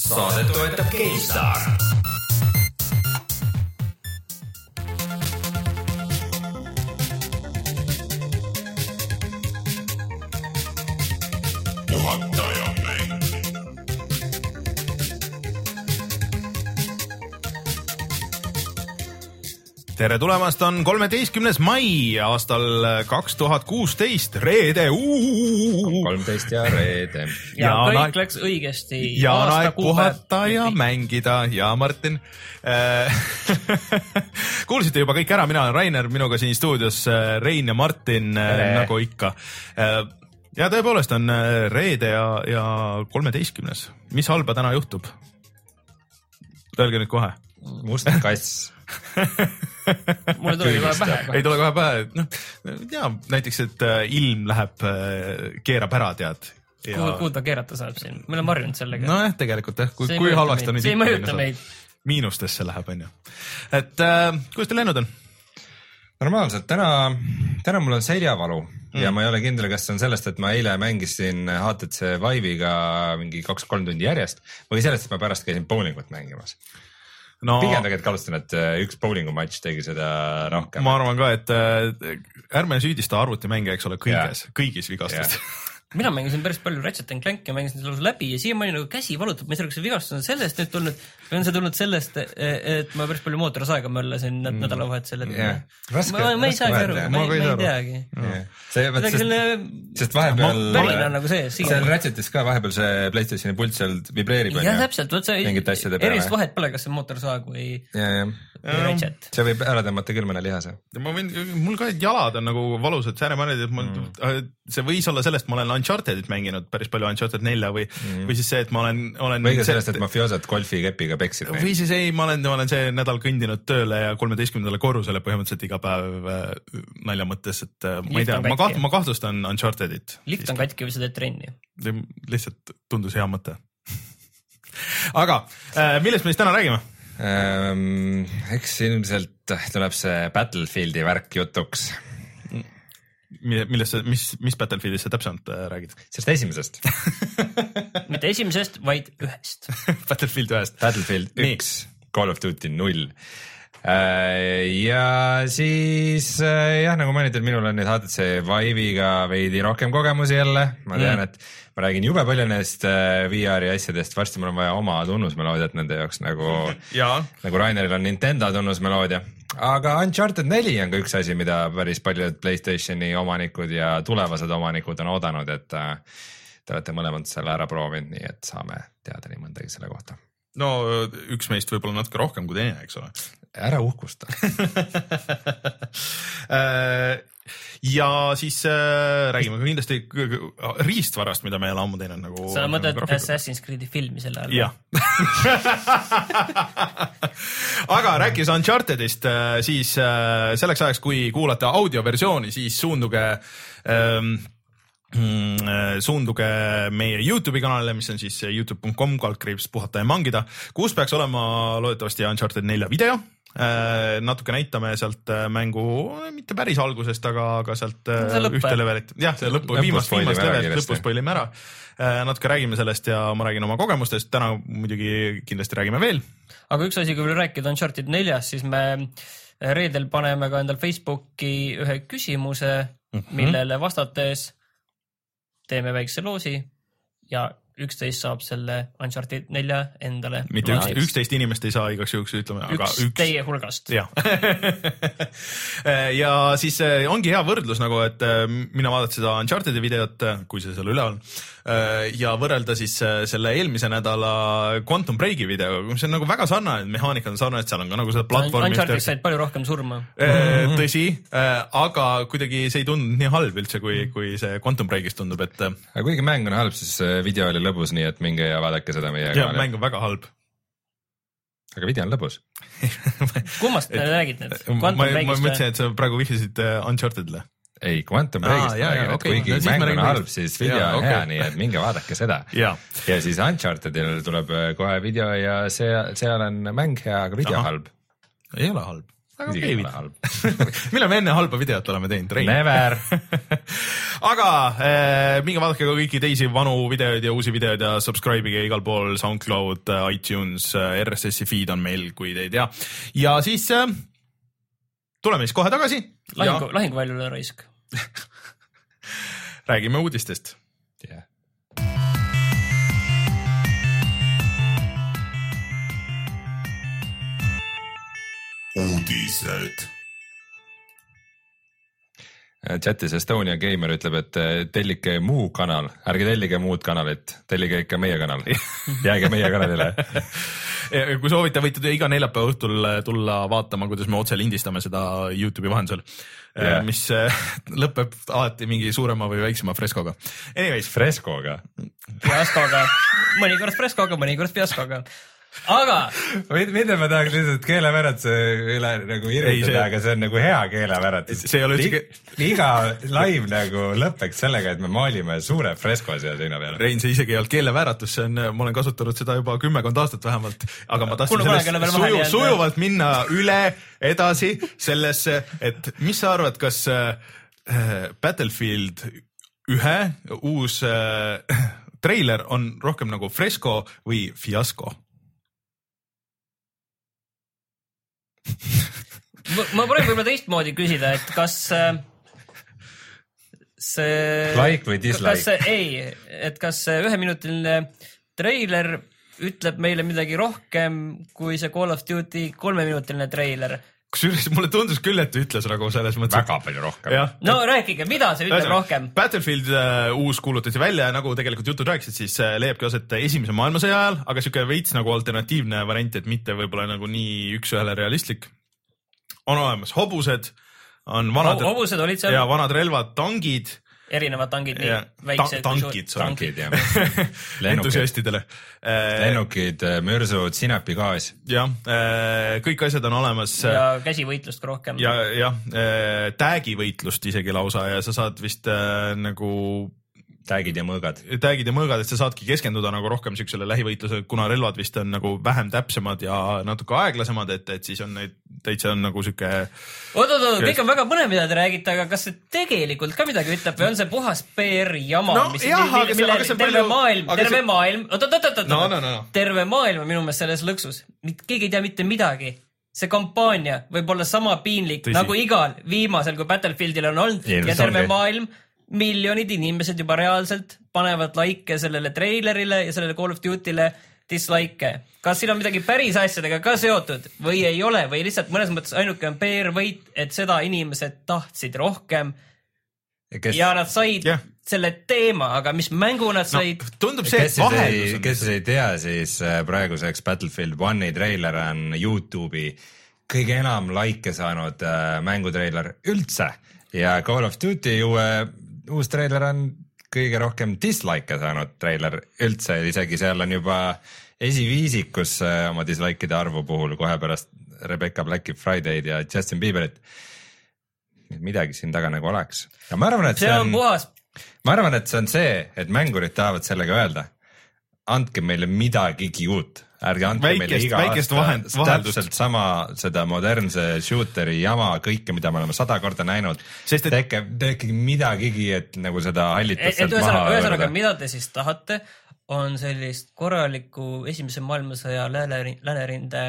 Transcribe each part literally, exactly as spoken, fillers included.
Saadet toetab GameStar. Tere tulemast, on kolmeteistkümnes mai aastal kaks tuhat kuusteist, reede. kolmteist ja reede. Ja, ja kõik naik... läks õigesti. Ja on aeg puhata ja mängida. Ja Martin. Kuulsite juba kõik ära, mina olen Rainer, minuga siin stuudios Rein ja Martin, Tere. Nagu ikka. Ja tõepoolest on reede ja, ja kolmeteistkümnes. Mis halba täna juhtub? Öelge nüüd kohe. Must kass. Mulle tuli kohe pähe. Ei tule kohe pähe. No, ja, näiteks, et ilm läheb, keerab ära, tead. Ja... Kuhu, kuhu ta keerata saab siin? Me oleme harjunud sellega. No jah, tegelikult jah. Kui, kui halvasti on... See ei mõjuta meid. Miinustesse läheb, on ju. Et äh, kuidas teil lennud on? Normaalselt. Täna, täna mul on seljavalu mm. ja ma ei ole kindel, kas see on sellest, et ma eile mängisin H T C Vive'iga mingi kaks-kolm tundi järjest või sellest, et ma pärast käisin bowlingut mängimas. No, pigem tegelikult alustan, et üks bowlingu matš tegi seda rohkem. Ma arvan ka, et ärme süüdista arvutimänge, eks ole, kõiges, yeah. kõigis vigastust. Yeah. Mina mängisin päris palju Ratchet and Clank ja mängisin selle läbi ja siiamaani nagu käsi valutab. Ma ei saa, kas see vigastus on sellest nüüd tulnud või on see tulnud sellest, et ma päris palju mootorsaega möllasin mm. nädalavahetusel. Yeah. Raske, ma, ma ei saagi aru, ma, ma ei teagi. Yeah. See, sest, sest, sest vahepeal ma, nagu see, seal Ratchetis ka vahepeal see PlayStationi pult seal vibreerib. Ja täpselt, võt see erist vahet pole, kas see mootorsaag või yeah, yeah. Ratchet. See võib ära tõmmata küll mõne lihase. Ma võin, mul ka jalad on nagu valusad, sääremaned, et mul, mm. see võis olla sellest, ma olen Unchartedit mänginud päris palju, Uncharted nelja või, mm. või siis see, et ma olen... olen või ka sellest, et mafioosad golfi kepiga peksid. Või siis ei, ma olen, ma olen see nädal kõndinud tööle ja kolmeteistkümnendale korrusele põhimõtteliselt iga päev nalja mõttes, et ma ei tea, ma, kaht, ma kahtlustan Unchartedit. Lift on katki või sa teed trenni? Lihtsalt tundus hea mõte. Aga millest me siis täna räägime? Ähm, eks ilmselt tuleb see Battlefieldi värk jutuks. Millest, mis, mis Battlefieldist sa täpselt räägid? Sellest esimesest. Mitte esimesest, vaid ühest. Battlefield ühest. Battlefield üks, Call of Duty null. Ja siis jah, nagu mainitud, minul on nüüd H T C Vive'iga veidi rohkem kogemusi jälle. Ma tean, mm. et ma räägin jube palju nendest V R-i asjadest. Varsti mul on vaja oma tunnusmeloodiat nende jaoks, nagu, nagu Raineril on Nintendo tunnusmeloodia. Aga Uncharted neli on ka üks asi, mida päris paljud PlayStationi omanikud ja tulevased omanikud on oodanud, et te olete mõlemad selle ära proovinud, nii et saame teada nii mõndagi selle kohta. No üks meist võib-olla natuke rohkem kui teine, eks ole. Ära uhkusta. Ja siis äh, räägime ka kindlasti riistvarast, mida me ei ole ammu teinud. Nagu, sa mõtled nagu Assassin's Creed'i filmi selle all? Jah. Aga rääkis Unchartedist, siis äh, selleks ajaks, kui kuulate audioversiooni, siis suunduge... Ähm, suunduge meie YouTube'i kanalile, mis on siis youtube dot com kaldkriips puhata ja mangida, kus peaks olema loodetavasti Uncharted nelja video. Natuke näitame sealt mängu, mitte päris algusest, aga, aga sealt ühte levelit. Jah, see lõppu, viimast, viimast levelit, lõpus spoilime ära. Natuke räägime sellest ja ma räägin oma kogemustest. Täna muidugi kindlasti räägime veel. Aga üks asi, kui veel rääkida Uncharted neljast, siis me reedel paneme ka endal Facebooki ühe küsimuse, mm-hmm. millele vastates teeme väikse loosi ja üksteist saab selle Uncharted nelja endale. Mitte üks, üksteist inimest ei saa igaks juhuks ütleme, üks aga üks teie hulgast. Ja. ja siis ongi hea võrdlus nagu, et mina vaadata seda Unchartedi videot, kui see seal üle on, ja võrrelda siis selle eelmise nädala Quantum Breaki video, mis on nagu väga sarnane, mehaanikad on sarnane, et seal on ka nagu seda platvormi. Uncharted said palju rohkem surma. Tõsi, aga kuidagi see ei tundunud nii halb üldse, kui, kui see Quantum Breakist tundub, et... Aga kuigi mäng on halb, siis video oli lõbus, nii et minge ja vaadake seda meie ja, mäng on väga halb. Aga video on lõbus. Kummast te räägid need? Ma, ma mõtlesin, et sa praegu vihjasid Uncharted'le. Ei, Quantum Breakist ah, räägin, et okay. kuigi no, mäng on halb, siis video ja, on okay. hea, nii et minge vaadake seda. Ja, ja siis Uncharted'il tuleb kohe video ja see, seal on mäng hea, aga video Aha. halb. Ei ole halb. väga okei video. Millal me enne halba videot oleme teinud? Rein? Never. Aga äh, minge vaadake ka kõiki teisi vanu videoid ja uusi videoid ja subscribe'ige igal pool SoundCloud, iTunes, R S S-i feed on meil, kui te ei tea. Ja siis äh, tuleme siis kohe tagasi. Lahingu, ja... lahinguväljule raisk. Räägime uudistest. Yeah. Uudised. Chatis Estonia Gamer ütleb, et tellike muu kanal, ärge tellige muud kanalit, tellige ikka meie kanal. Jääge meie kanalile. Kui soovite, võite iga neljapäeva õhtul tulla vaatama, kuidas me otse lindistame seda YouTube'i vahendusel, yeah. mis lõpeb alati mingi suurema või väiksema freskoga. Anyways. Freskoga? Fiaskoga. Mõnikord freskoga, mõnikord fiaskoga. Aga mida ma tahaks lihtsalt keeleväratuse üle nagu irvitada, aga see on nagu hea keeleväratus. See ei ole üldse... Iga live nagu lõpeks sellega, et me maalime suure fresko siia seina peale. Rein, see isegi ei olnud keeleväratus, see on, ma olen kasutanud seda juba kümmekond aastat vähemalt, aga ma tahtsin sellest suju, sujuvalt minna üle edasi sellesse, et mis sa arvad, kas äh, Battlefield ühe uus äh, treiler on rohkem nagu fresko või fiasko? ma proovin võib-olla teistmoodi küsida, et kas see like või dislike? Kas, ei, et kas üheminutiline treiler ütleb meile midagi rohkem kui see Call of Duty kolmeminutiline treiler? Kusjuures mulle tundus küll, et ütles nagu selles mõttes. Väga palju rohkem. No rääkige, mida see ütleb rohkem? Battlefield uh, uus kuulutati välja, nagu tegelikult jutud rääkisid, siis uh, leiabki oset esimese maailmasõja ajal, aga siuke veits nagu alternatiivne variant, et mitte võib-olla nagu nii üks ühele realistlik. On olemas hobused, on vanad, hobused olid seal? Ja vanad relvad, tangid. Erinevad tangid, nii ja, väiksed. Ta tankid, tankid, jah. entusiastidele. Lennukid, mürsud, sinapigaas. Jah, kõik asjad on olemas. Ja käsivõitlust ka rohkem. Ja, ja täägivõitlust isegi lausa ja sa saad vist äh, nagu... Täägid ja mõõgad. Täägid ja mõõgad, et sa saadki keskenduda nagu rohkem siuksele lähivõitlusele, kuna relvad vist on nagu vähem täpsemad ja natuke aeglasemad, et, et siis on neid täitsa on nagu siuke... Oot, oot, oot, kõik on väga põnev, mida te räägite, aga kas see tegelikult ka midagi ütleb või on see puhas P R-jama, no, mis jah, mille, mille, terve palju... maailm, terve see... maailm, oot, oot, oot, oot, no, no, no, no. terve maailm on minu meelest selles lõksus. Keegi ei tea mitte midagi. See kampaania võib olla sama piinlik Tõsi. Nagu igal viimasel, kui Battlefieldil on olnud ja, ja terve ongi. Maailm miljonid inimesed juba reaalselt panevad like sellele treilerile ja sellele Call of Duty'le dislike. Kas siin on midagi päris asjadega ka seotud või ei ole või lihtsalt mõnes mõttes ainuke on P R-võit, et seda inimesed tahtsid rohkem ja, kes... ja nad said yeah. selle teema, aga mis mängu nad said? No, tundub see, kes, ei, kes ei tea, siis praeguseks Battlefield one'i treiler on YouTube'i kõige enam like saanud mängutreiler üldse ja Call of Duty uue uus treiler on kõige rohkem dislike saanud treiler üldse, isegi seal on juba esiviisikus oma dislikeide arvu puhul kohe pärast Rebecca Blacki Friday'd ja Justin Bieberit. Midagi siin taga nagu oleks. Ja ma arvan, et see, see on, on puhas. Ma arvan, et see on see, et mängurid tahavad sellega öelda. Andke meile midagigi uut. Ärge andke väikest, meile iga aasta vahend, täpselt sama seda modernse shooteri jama, kõike, mida me oleme sada korda näinud. Et... Teke, teke midagigi, et nagu seda hallitust sealt maha öelda. Ühesõnaga, mida te siis tahate, on sellist korralikku esimese maailmasõja läänerinde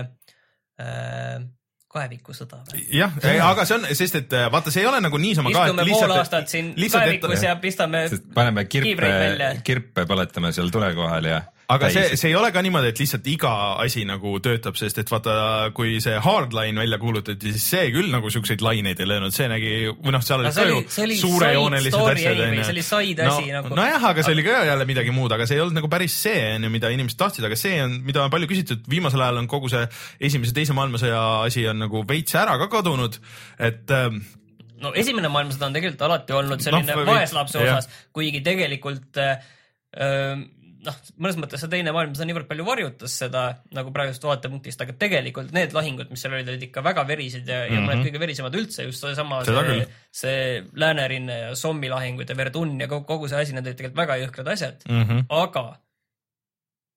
äh, kaevikusõda. Jah, aga see on, sest et vaata, see ei ole nagu niisama ka, et lihtsalt... pool aastat siin kaevikus ja pistame paneme kirpe, kirpe põletame seal tule kohal ja... Aga see, see ei ole ka niimoodi, et lihtsalt iga asi nagu töötab, sest et vaata, kui see hardline välja kuulutati, siis see küll nagu siukseid laineid ei löönud, see nägi, või noh, seal oli ka ju suurejoonelised asjad. See oli side asi no, nagu. Nojah, aga see oli ka jälle midagi muud, aga see ei olnud nagu päris see, mida inimesed tahtsid, aga see on, mida on palju küsitud, viimasel ajal on kogu see esimese teise maailmasõja asi on nagu veits ära ka kadunud, et... No esimene maailmasõda on tegelikult alati olnud selline no, vaeslapse osas, kuigi tegelikult... Öö, noh, mõnes mõttes see teine maailmas on niivõrd palju varjutas seda nagu praegust vaatepunktist, aga tegelikult need lahingud, mis seal olid, olid ikka väga verised ja, ja mm -hmm. mõned kõige verisemad üldse, just sama see, see Läänerinne ja Sommi lahingud ja Verdun ja kogu, kogu see asi, need olid tegelikult väga jõhkrad asjad, mm -hmm. aga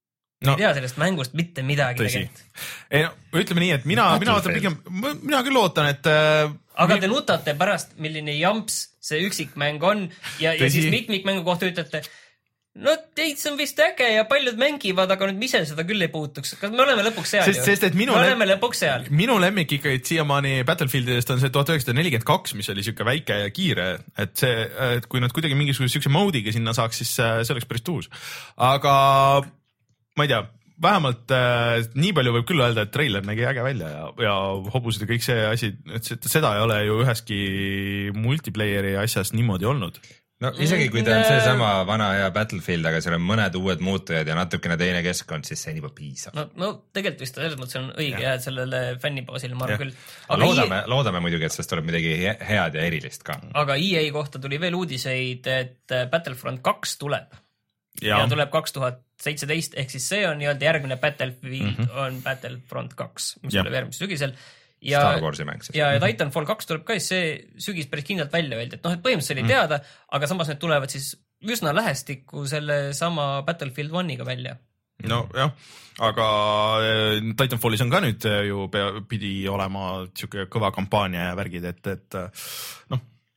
no, ei tea sellest mängust mitte midagi tegelikult. ei no ütleme nii, et mina, mina ootan pigem, mina küll ootan, et äh, aga te nutate pärast, milline jamps see üksikmäng on ja, ja siis mitmikmängu kohta ütlete, no teid see on vist äge ja paljud mängivad, aga nüüd ise seda küll ei puutuks. Kas me oleme lõpuks seal sest, ju? Sest, et minu me oleme lõpuks seal. Minu lemmik ikkagi siiamaani Battlefieldidest on see tuhat üheksasada nelikümmend kaks, mis oli siuke väike ja kiire, et see, et kui nad kuidagi mingisuguse siukse moodiga sinna saaks, siis see oleks päris tuus. Aga ma ei tea, vähemalt äh, nii palju võib küll öelda, et treiler nägi äge välja ja, ja hobused ja kõik see asi, et seda ei ole ju üheski multiplayeri asjas niimoodi olnud. No isegi kui ta on seesama vana hea Battlefield, aga seal on mõned uued muutujad ja natukene teine keskkond, siis see on juba piisav. No, no tegelikult vist selles mõttes on õige ja sellele fännibaasil ma arvan küll. Aga loodame, I... loodame muidugi, et sellest tuleb midagi head ja erilist ka. Aga E A kohta tuli veel uudiseid, et Battlefront kaks tuleb. Ja, ja tuleb kaks tuhat seitseteist, ehk siis see on nii-öelda järgmine Battlefield mm -hmm. on Battlefront kaks, mis ja. tuleb järgmise sügisel. Ja, ja, ja Titanfall kaks tuleb ka, see sügis päris kindlalt välja öeldi, et noh, et põhimõtteliselt oli teada, aga samas need tulevad siis üsna lähestikku selle sama Battlefield one'iga välja. No jah, aga Titanfallis on ka nüüd ju pea, pidi olema siuke kõva kampaania ja värgid, et, et noh,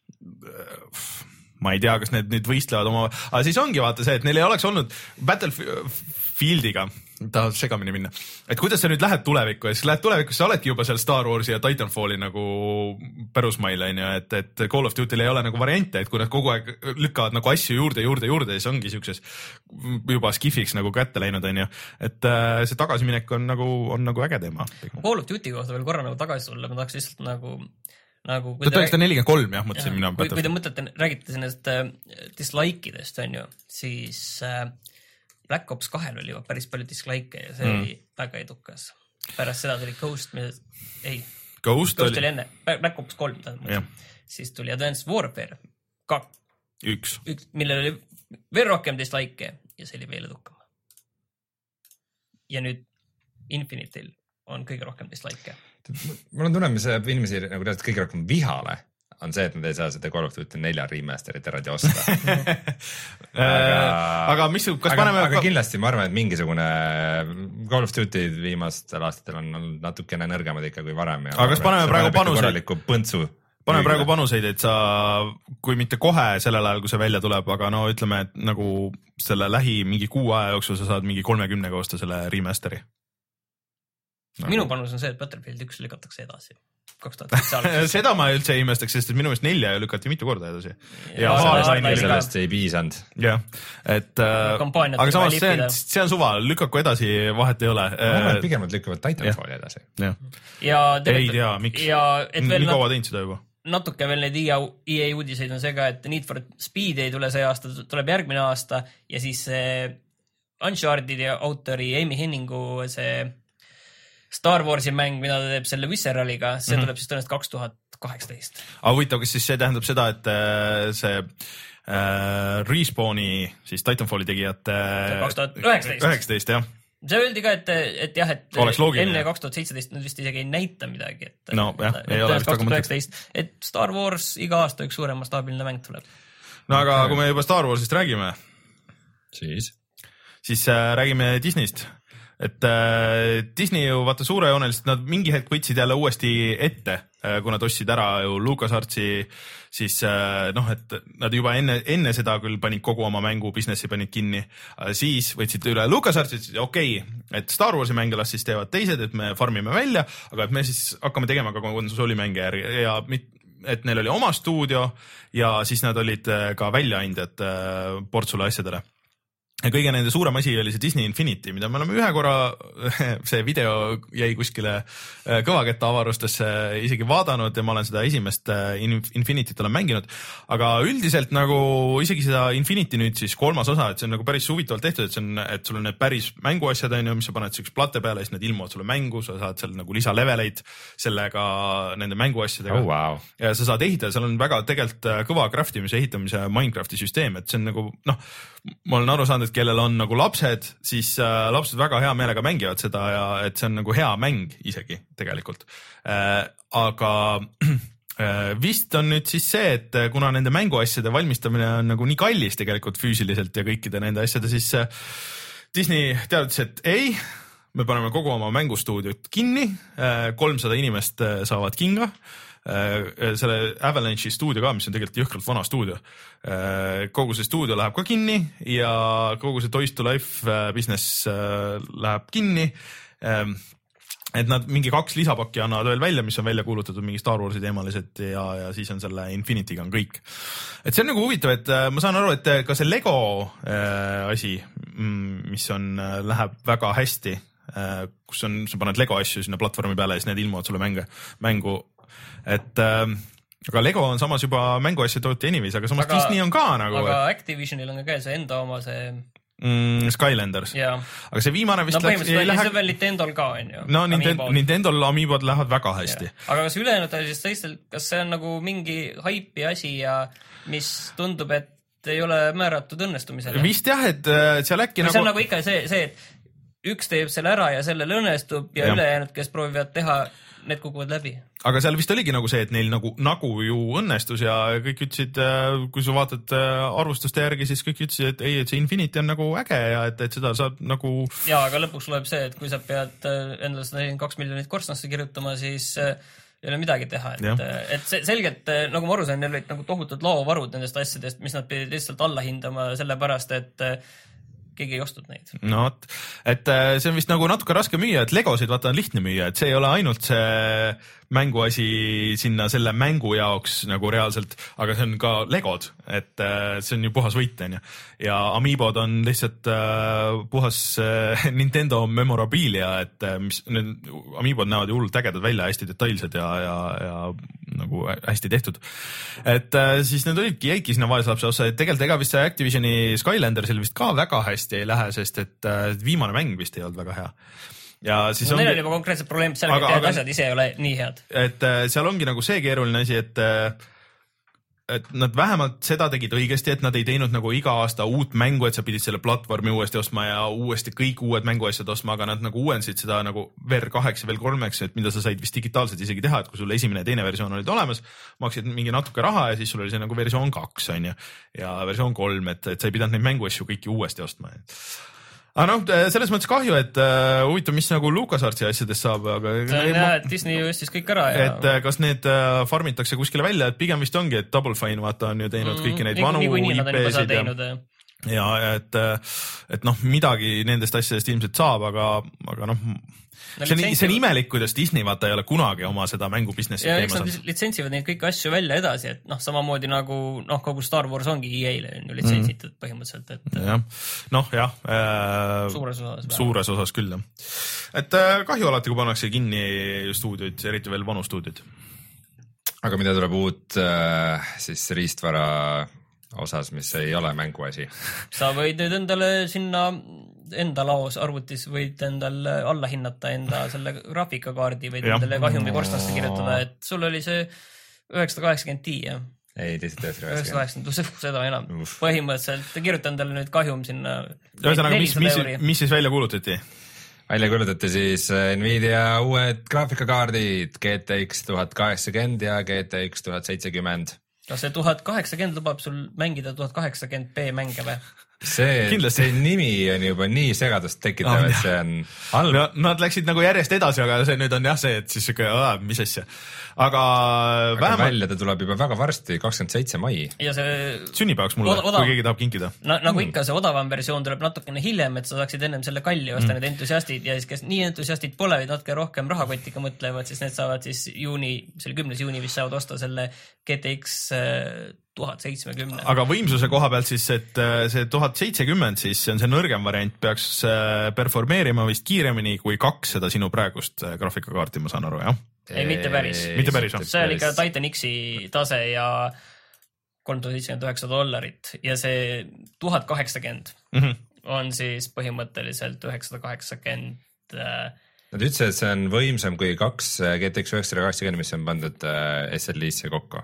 ma ei tea, kas need nüüd võistlevad oma, aga siis ongi vaata see, et neil ei oleks olnud Battlefieldiga, tahad segamini minna, et kuidas sa nüüd lähed tulevikku ja siis lähed tulevikus, sa oledki juba seal Star Warsi ja Titanfalli nagu pärusmail, on ju, et, et Call of Duty'l ei ole nagu variante, et kui nad kogu aeg lükkavad nagu asju juurde, juurde, juurde, siis ongi siukses juba skifiks nagu kätte läinud, on ju, et äh, see tagasiminek on nagu, on nagu äge teema. Call of Duty kohta veel korra nagu tagasi tulla, ma tahaks lihtsalt nagu nagu tuhat üheksasada nelikümmend kolm jah, mõtlesin mina. Kui, kui te mõtlete, räägite sellest äh, dislike'idest, on ju, siis äh, Black Ops kahel oli juba päris palju dislike'e ja see mm. oli väga edukas. Pärast seda tuli Ghost, mis, ei, Ghost, Ghost oli enne, Black Ops kolm, yeah. siis tuli Advanced Warfare kaks, üks, üks, millel oli veel rohkem dislike'e ja see oli veel edukam. Ja nüüd Infinity'l on kõige rohkem dislike'e. Mul on tunne, mis jääb inimesi nagu tead kõige rohkem vihale, on see, et nad ei saa seda Call of Duty nelja remasterit eraldi osta. aga, aga mis, kas aga, paneme... Aga kindlasti ma arvan, et mingisugune Call of Duty viimastel aastatel on olnud natukene nõrgemad ikka kui varem. Aga kas paneme praegu panuseid? Põntsu. Paneme praegu panuseid, et sa, kui mitte kohe sellel ajal, kui see välja tuleb, aga no ütleme, et nagu selle lähi mingi kuu aja jooksul sa saad mingi kolmekümnega osta selle remasteri. Nagu... minu panus on see, et Battlefield üks lükatakse edasi. seda ma üldse ei imestaks, sest et minu meelest nelja lükati mitu korda edasi. ja, ja sellest, sellest ei piisanud. jah, et äh, aga samas see on, see on suva, lükaku edasi, vahet ei ole. ma arvan, et pigem nad lükkavad Titanfalli edasi. ja ei tea, miks. nii kaua teinud seda juba. Natuke veel neid E A uudiseid on see ka, et Need for Speed ei tule see aasta, tuleb järgmine aasta ja siis Uncharted'i autori Amy Henningu see Star Warsi mäng, mida ta teeb selle Visceraliga, see mm-hmm. tuleb siis tõenäoliselt kaks tuhat kaheksateist. Aga huvitav, kas siis see tähendab seda, et see äh, Respawni, siis Titanfalli tegijad kaks tuhat üheksateist. üheksateist, jah. See öeldi ka, et, et jah, et loogiline, enne kaks tuhat seitseteist nad vist isegi ei näita midagi. Et, no jah, et, ei ole vist väga mõtet. Et Star Wars iga aasta üks suurema staabiline mäng tuleb. No aga okay. Kui me juba Star Warsist räägime, siis, siis äh, räägime Disneyst. Et äh, Disney ju vaata suurejooneliselt, nad mingi hetk võtsid jälle uuesti ette, äh, kui nad ostsid ära ju LucasArtsi, siis äh, noh, et nad juba enne, enne seda küll panid kogu oma mängu businessi panid kinni, äh, siis võtsid üle LucasArtsi, siis okei, okay, et Star Warsi mänge las siis teevad teised, et me farmime välja, aga et me siis hakkame tegema ka konsolimänge ja mit, et neil oli oma stuudio ja siis nad olid ka väljaandjad äh, portsule asjadele. Ja kõige nende suurem asi oli see Disney Infinity, mida me oleme ühe korra, see video jäi kuskile kõvaketta avarustesse isegi vaadanud ja ma olen seda esimest Infinityt olen mänginud, aga üldiselt nagu isegi seda Infinity nüüd siis kolmas osa, et see on nagu päris huvitavalt tehtud, et see on, et sul on need päris mänguasjad, on ju, mis sa paned üks plate peale ja siis need ilmuvad sulle mängu, sa saad seal nagu lisaleveleid sellega nende mänguasjadega oh, wow. ja sa saad ehitada, seal on väga tegelikult kõva craftimise, ehitamise Minecrafti süsteem, et see on nagu noh, ma olen aru saanud, et kellel on nagu lapsed, siis äh, lapsed väga hea meelega mängivad seda ja et see on nagu hea mäng isegi tegelikult äh,. aga äh, vist on nüüd siis see, et kuna nende mänguasjade valmistamine on nagu nii kallis tegelikult füüsiliselt ja kõikide nende asjade, siis äh, Disney teadis, et ei, me paneme kogu oma mängustuudiot kinni, kolmsada inimest saavad kinga. Selle Avalanche'i stuudio ka, mis on tegelikult jõhkralt vana stuudio. Kogu see stuudio läheb ka kinni ja kogu see Toys to Life business läheb kinni. Et nad mingi kaks lisapakki annavad veel välja, mis on välja kuulutatud mingi Star Warsi teemalised ja, ja siis on selle Infinity'ga on kõik. Et see on nagu huvitav, et ma saan aru, et ka see Lego äh, asi, mis on, läheb väga hästi, äh, kus on, sa paned Lego asju sinna platvormi peale ja siis need ilmuvad sulle mänge, mängu. Et äh, aga Lego on samas juba mänguasja tooti anyways, aga samas aga, Disney on ka nagu. Aga Activisionil on ka käes enda oma see mm, Skylanders. Ja. Aga see viimane vist no, läks... No lähe... see veel Nintendol ka on ju. No Nintendo, Nintendol Amiibod lähevad väga hästi. Ja. Aga kas ülejäänud siis teistel, kas see on nagu mingi haipi asi ja mis tundub, et ei ole määratud õnnestumisele? Vist jah, et seal äkki või nagu... see on nagu ikka see, see, et üks teeb selle ära ja sellele õnnestub ja, ja. ülejäänud, kes proovivad teha, need kukuvad läbi. Aga seal vist oligi nagu see, et neil nagu, nagu ju õnnestus ja kõik ütlesid, kui sa vaatad arvustuste järgi, siis kõik ütlesid, et ei, et see Infinity on nagu äge ja et, et seda saab nagu... Ja, aga lõpuks loeb see, et kui sa pead endale sada nelikümmend kaks miljonit korstnasse kirjutama, siis ei ole midagi teha. Et, et see selgelt, nagu ma aru sain, neil olid nagu tohutud laovarud nendest asjadest, mis nad pidid lihtsalt alla hindama sellepärast, et keegi ei ostnud neid. No, et see on vist nagu natuke raske müüa, et Legosid vaata on lihtne müüa, et see ei ole ainult see mänguasi sinna selle mängu jaoks nagu reaalselt, aga see on ka Legod, et see on ju puhas võit, on ju. Ja Amiibod on lihtsalt uh, puhas uh, Nintendo memorabilia, et uh, mis, need Amiibod näevad ju hullult ägedad välja, hästi detailsed ja, ja, ja nagu hästi tehtud. Et uh, siis need olidki jäiki sinna vaeslapse ossa, et tegelikult ega vist see Activisioni Skylandersil vist ka väga hästi ei lähe, sest et uh, viimane mäng vist ei olnud väga hea. Ja siis no, ongi... Neil on juba konkreetsed probleemid sellega, et aga... asjad ise ei ole nii head. Et seal ongi nagu see keeruline asi, et, et nad vähemalt seda tegid õigesti, et nad ei teinud nagu iga aasta uut mängu, et sa pidid selle platvormi uuesti ostma ja uuesti kõik uued mänguasjad ostma, aga nad nagu uuendasid seda nagu ver kaheks ja veel kolmeks, et mida sa said vist digitaalselt isegi teha, et kui sul esimene ja teine versioon olid olemas, maksid mingi natuke raha ja siis sul oli see nagu versioon kaks on ju, ja versioon kolm, et, et sa ei pidanud neid mänguasju kõiki uuesti ostma. Aga noh, selles mõttes kahju, et uh, huvitav, mis nagu LucasArtsi asjadest saab, aga... See on jah, et Disney ju ostis kõik ära ja... Et uh, kas need uh, farmitakse kuskile välja, et pigem vist ongi, et Double Fine vaata on ju teinud mm, kõiki neid vanu I P-sid ja... Ja et, et noh, midagi nendest asjadest ilmselt saab, aga, aga noh, no, see, on, see on imelik, kuidas Disney vaata ei ole kunagi oma seda mängubusinessi ja eks nad litsentsivad neid kõiki asju välja edasi, et noh, samamoodi nagu noh, kogu Star Wars ongi E A-le on ju litsentsitud mm. põhimõtteliselt, et ja. Noh jah äh, suures osas, suures osas küll jah. Et äh, kahju alati, kui pannakse kinni stuudioid, eriti veel vanu stuudioid. Aga mida tuleb uut äh, siis riistvara osas, mis ei ole mänguasi? Sa võid nüüd endale sinna enda laos arvutis võid endale alla hinnata enda selle graafikakaardi, võid ja. Endale kahjumi korstnasse kirjutada, et sul oli see üheksasada kaheksakümmend Ti, jah? Ei, teised üheksasada kaheksakümmend, seda enam. Uf. Põhimõtteliselt kirjuta endale nüüd kahjum sinna Ühesõnaga, mis, mis, mis siis välja kuulutati? Välja kuulutati siis Nvidia uued graafikakaardid G T X tuhat kaheksakümmend ja G T X tuhat seitsekümmend. Kas see tuhat kaheksakümmend lubab sul mängida tuhat kaheksakümmend P mänge või? See, see nimi on juba nii segadust tekitav, oh, et see on halb. No, nad läksid nagu järjest edasi, aga see nüüd on jah see, et siis siuke, mis asja. Aga, aga vähemalt... välja ta tuleb juba väga varsti, kakskümmend seitse mai. Ja see... Sünnipäevaks mulle, odav... kui keegi tahab kinkida. Na, nagu mm. ikka see odavam versioon tuleb natukene hiljem, et sa saaksid ennem selle kalli osta mm. need entusiastid ja siis kes nii entusiastid pole, või natuke rohkem rahakotiga mõtlevad, siis need saavad siis juuni, selle kümnes juuni vist saavad osta selle G T X tuhat seitsekümmend. Aga võimsuse koha pealt siis, et see tuhat seitsekümmend siis see on see nõrgem variant, peaks performeerima vist kiiremini kui kaks seda sinu praegust graafikakaarti, ma saan aru, jah? Ei, mitte päris. Mitte päris, jah. See on ikka Titan X-i tase ja kolmsada seitsekümmend üheksa dollarit ja see tuhat kaheksakümmend mm -hmm. on siis põhimõtteliselt üheksasada kaheksakümmend Nad ütlesid, et see on võimsam kui kaks G T X üheksasada kaheksakümmend, mis on pandud S L I-sse kokku.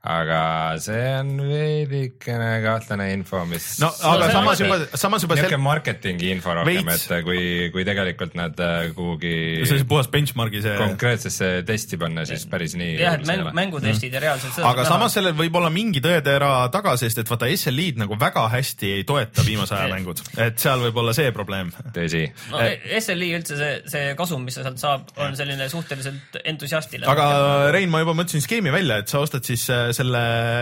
aga see on veidikene kahtlane info, mis no aga no, samas juba, samas juba niisugune marketingi info rohkem, et kui, kui tegelikult nad kuhugi see on puhas benchmarki see konkreetsesse testi panna, siis päris nii jah, et mäng, mängutestid mm. ja reaalselt seda aga samas sellel võib olla mingi tõetera taga, sest et vaata S L I-d nagu väga hästi ei toeta viimase aja mängud, et seal võib olla see probleem. Tõsi. No, et... S L I üldse see, see kasum, mis sa sealt saab, on selline suhteliselt entusiastile. Aga Rein, ma juba mõtlesin skeemi välja, et sa ostad siis selle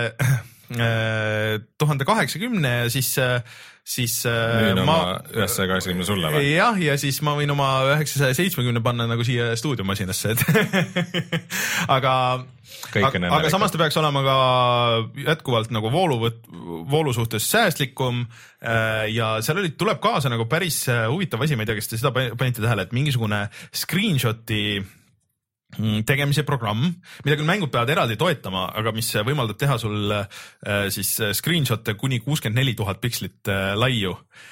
tuhande kaheksakümne ja siis, siis müün ma oma üheksasaja kaheksakümne sulle või? jah, ja siis ma võin oma üheksasaja seitsmekümne panna nagu siia stuudiomasinasse, et aga aga, aga samas ta peaks olema ka jätkuvalt nagu voolu, voolu suhtes säästlikum ja seal oli, tuleb kaasa nagu päris huvitav asi, ma ei tea, kas te seda panite tähele, et mingisugune screenshoti tegemise programm, mida küll mängud peavad eraldi toetama, aga mis võimaldab teha sul siis screenshot'e kuni kuuskümmend neli tuhat pikslit laiu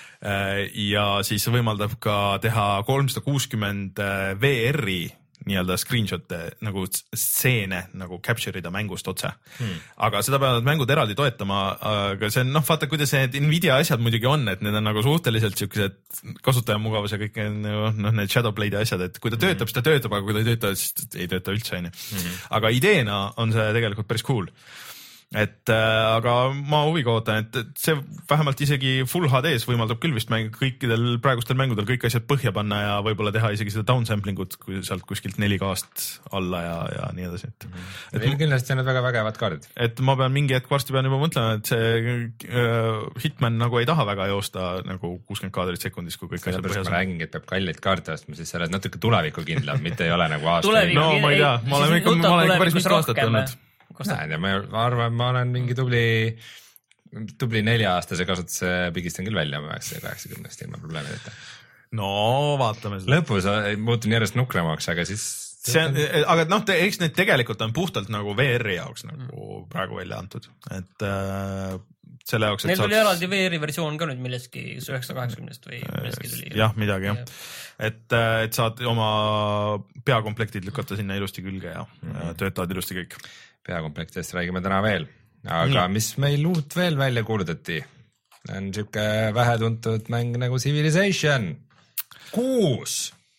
ja siis võimaldab ka teha kolmsada kuuskümmend V R-i nii-öelda screenshot'e nagu stseene nagu capture ida mängust otse hmm.. aga seda peavad mängud eraldi toetama, aga see on noh, vaata kuidas need Nvidia asjad muidugi on, et need on nagu suhteliselt siukesed kasutajamugavus ja kõik noh, need Shadowblade'i asjad, et kui ta töötab, siis ta töötab, aga kui ta ei tööta, siis ei tööta üldse, onju. aga ideena on see tegelikult päris cool. et äh, aga ma huviga ootan, et see vähemalt isegi full H D-s võimaldab küll vist mäng, kõikidel praegustel mängudel kõik asjad põhja panna ja võib-olla teha isegi seda downsampling ut kui sealt kuskilt neli K-st alla ja, ja nii edasi. et, et meil kindlasti on need väga vägevad kaardid. Et ma pean mingi hetk varsti pean juba mõtlema, et see äh, Hitman nagu ei taha väga joosta nagu kuuskümmend kaadrit sekundis, kui kõik asjad põhjas on. Ma räägin, et peab kalleid kaarte ostma, siis sa oled natuke tulevikukindlam, mitte ei ole nagu aasta. no ma ei tea, ma olen ikka, ma olen ikka päris mitu aastat olnud. Näed, ja ma arvan, ma olen mingi tubli, tubli nelja-aastase kasutuse pigistan küll välja üheksasaja kaheksakümnest ilma probleemideta. No vaatame seda. Lõpus muutun järjest nukramaks, aga siis... See on, aga noh, eks need tegelikult on puhtalt nagu V R-i jaoks nagu praegu välja antud, et äh, selle jaoks, et neil tuli eraldi V R-i versioon ka nüüd milleski üheksasaja kaheksakümnest või milleski tuli. Jah, midagi jah. Et, et saad oma peakomplektid lükata sinna ilusti külge ja mm-hmm. töötavad ilusti kõik. Peakomplektidest räägime täna veel, aga mm. mis meil uut veel välja kuulutati, on siuke vähetuntud mäng nagu Civilization kuus.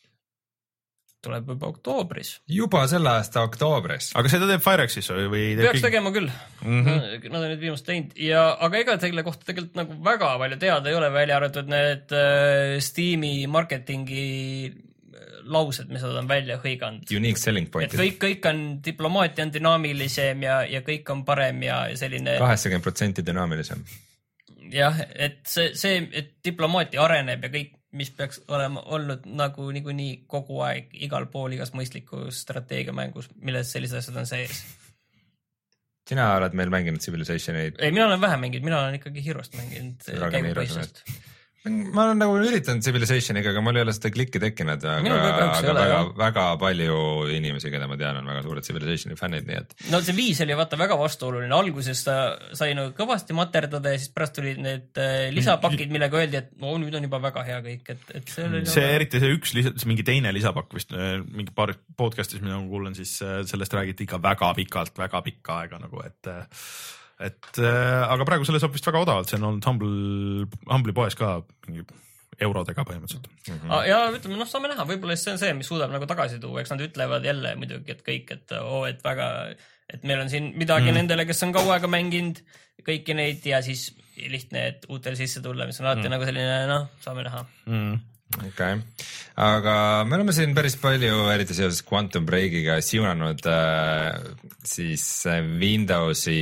Tuleb juba oktoobris. Juba selle aasta oktoobris. Aga seda teeb Firexis või? Peaks kõik... tegema küll. Mm-hmm. Nad on nüüd viimast teinud ja, aga ega selle kohta tegelikult nagu väga palju teada ei ole, välja arvatud need äh, Steam'i marketingi laused, mis nad on välja hõiganud. Unique selling point. Et kõik, kõik on, diplomaatia on dünaamilisem ja, ja kõik on parem ja selline... kaheksakümmend protsenti dünaamilisem. Jah, et see, see, et diplomaatia areneb ja kõik, mis peaks olema olnud nagu niikuinii kogu aeg igal pool, igas mõistlikus strateegiamängus, milles sellised asjad on sees. Sina oled meil mänginud Civilizationeid? Ei, mina olen vähe mänginud, mina olen ikkagi Hero'st mänginud käigupõhjusest. Ma olen nagu üritanud Civilizationiga, aga mul ei ole seda klikki tekkinud, aga, aga ole, väga, väga palju inimesi, keda ma tean, on väga suured Civilizationi fännid, nii et... No see viis oli vaata väga vastuoluline, alguses ta sai nagu kõvasti materdada ja siis pärast tulid need lisapakid, millega öeldi, et no nüüd on juba väga hea kõik, et, et see oli... See eriti see üks, lisa, mingi teine lisapakk vist, mingi paar podcastis, mida ma kuulen, siis sellest räägiti ikka väga pikalt, väga pikka aega nagu, et... et äh, aga praegu selle saab vist väga odavalt, see on olnud Humble, Humble'i poes ka mingi eurodega põhimõtteliselt. Mm-hmm. Ja ütleme, noh, saame näha, võib-olla see on see, mis suudab nagu tagasi tuua, eks nad ütlevad jälle muidugi, et kõik, et oo, et väga, et meil on siin midagi mm. nendele, kes on kaua aega mänginud kõiki neid ja siis lihtne, et uutele sisse tulla, mis on alati mm. nagu selline, noh, saame näha. Mm. Okay. Aga me oleme siin päris palju, eriti seoses Quantum Breakiga siunanud äh, siis Windowsi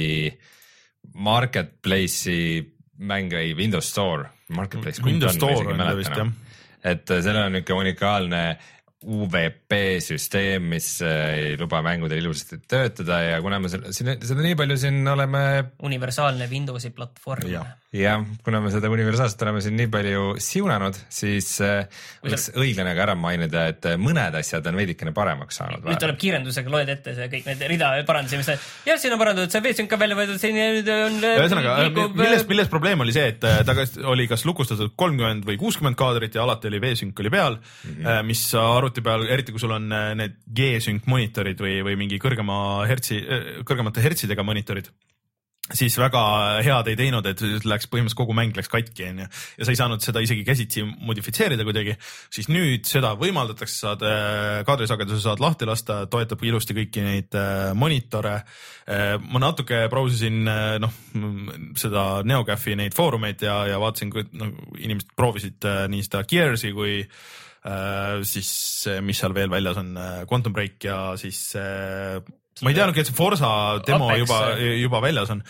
Marketplace'i mäng, ei Windows Store, Marketplace. Windows Store on vist jah. Et sellel on niisugune unikaalne U V P süsteem, mis ei luba mängudel ilusasti töötada ja kuna me seda, seda nii palju siin oleme... Universaalne Windowsi platvorm. Ja, ja kuna me seda universaalselt oleme siin nii palju siunanud, siis oleks sa... õiglane ka ära mainida, et mõned asjad on veidikene paremaks saanud. Nüüd tuleb kiirendusega, loed ette see kõik need rida parandusi, mis ja siin on parandatud, see V-sync on välja võetud, siin on... Ühesõnaga, milles, milles probleem oli see, et ta oli kas lukustatud kolmkümmend või kuuskümmend kaadrit ja alati oli V-sync oli peal, mm-hmm. mis arvuti arvuti peal, eriti kui sul on need G-Sync monitorid või, või mingi kõrgema hertsi, kõrgemate hertsidega monitorid, siis väga head ei teinud, et läks põhimõtteliselt kogu mäng läks katki onju ja sa ei saanud seda isegi käsitsi modifitseerida kuidagi, siis nüüd seda võimaldatakse, saad kaadrisageduse saad lahti lasta, toetab ilusti kõiki neid monitore. Ma natuke browsisin noh, seda NeoGAF-i neid foorumeid ja, ja vaatasin, kui no, inimesed proovisid nii seda Gears'i kui äh, siis mis seal veel väljas on, Quantum Break ja siis äh, ma ei teadnudki, et see Forza demo Apex. juba, juba väljas on.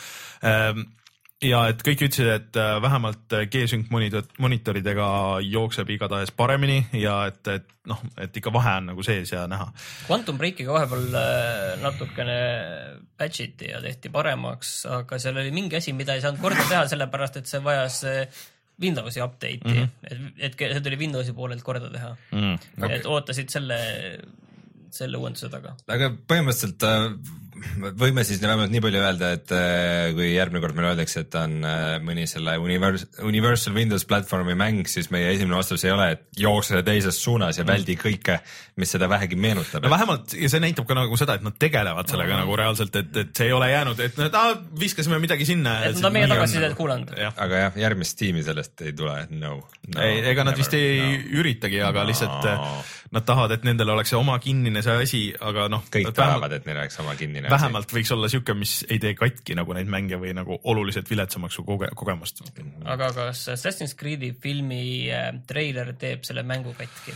Ja et kõik ütlesid, et vähemalt G-Sync monitoridega jookseb igatahes paremini ja et, et noh, et ikka vahe on nagu sees ja näha. Quantum Breakiga vahepeal natukene patchiti ja tehti paremaks, aga seal oli mingi asi, mida ei saanud korda teha, sellepärast et see vajas Windowsi update'i, mm -hmm. et, et see tuli Windowsi poolelt korda teha. Mm, okay. Et ootasid selle selle uuenduse taga. Aga põhimõtteliselt võime siis vähemalt nii palju öelda, et kui järgmine kord meil öeldakse, et on mõni selle Universal Windows platvormi mäng, siis meie esimene vastus ei ole, et jookse teises suunas ja väldi kõike, mis seda vähegi meenutab. No vähemalt, ja see näitab ka nagu seda, et nad tegelevad sellega mm -hmm. nagu reaalselt, et, et see ei ole jäänud, et nad ah, viskasime midagi sinna. Et nad on meie tagasisidet kuulanud. Aga jah, järgmist tiimi sellest ei tule, no. no ei, ega nad never, vist ei no. üritagi, aga no. lihtsalt nad tahavad, et nendel oleks oma kinnine see asi, aga noh. Kõik tahavad, et neil oleks oma kinnine asi. Vähemalt võiks olla siuke, mis ei tee katki nagu neid mänge või nagu oluliselt viletsamaks koge kogemust. Aga kas Assassin's Creed'i filmi treiler teeb selle mängu katki?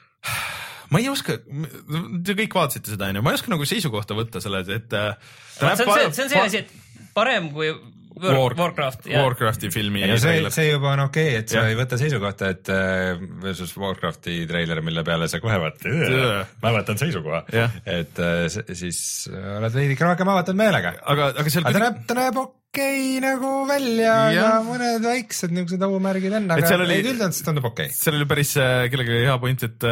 Ma ei oska, te kõik vaatasite seda, ma ei oska nagu seisukohta võtta selles, et see on see, see, on see asi, et parem kui War, Warcraft, Warcrafti filmi ja see, see juba on okei okay,, et sa ja. ei võta seisukohta, et versus Warcrafti treiler, mille peale sa kohe vaatad, ma võtan seisukoha, et siis oled veidike rohkem avatud meelega. Aga, aga, seal aga ta näeb, ta näeb okei okay, nagu välja ja. ja mõned väiksed niisugused õumärgid on, aga oli, ei küldanud, see tundub okei okay.. seal oli päris kellegi hea point, et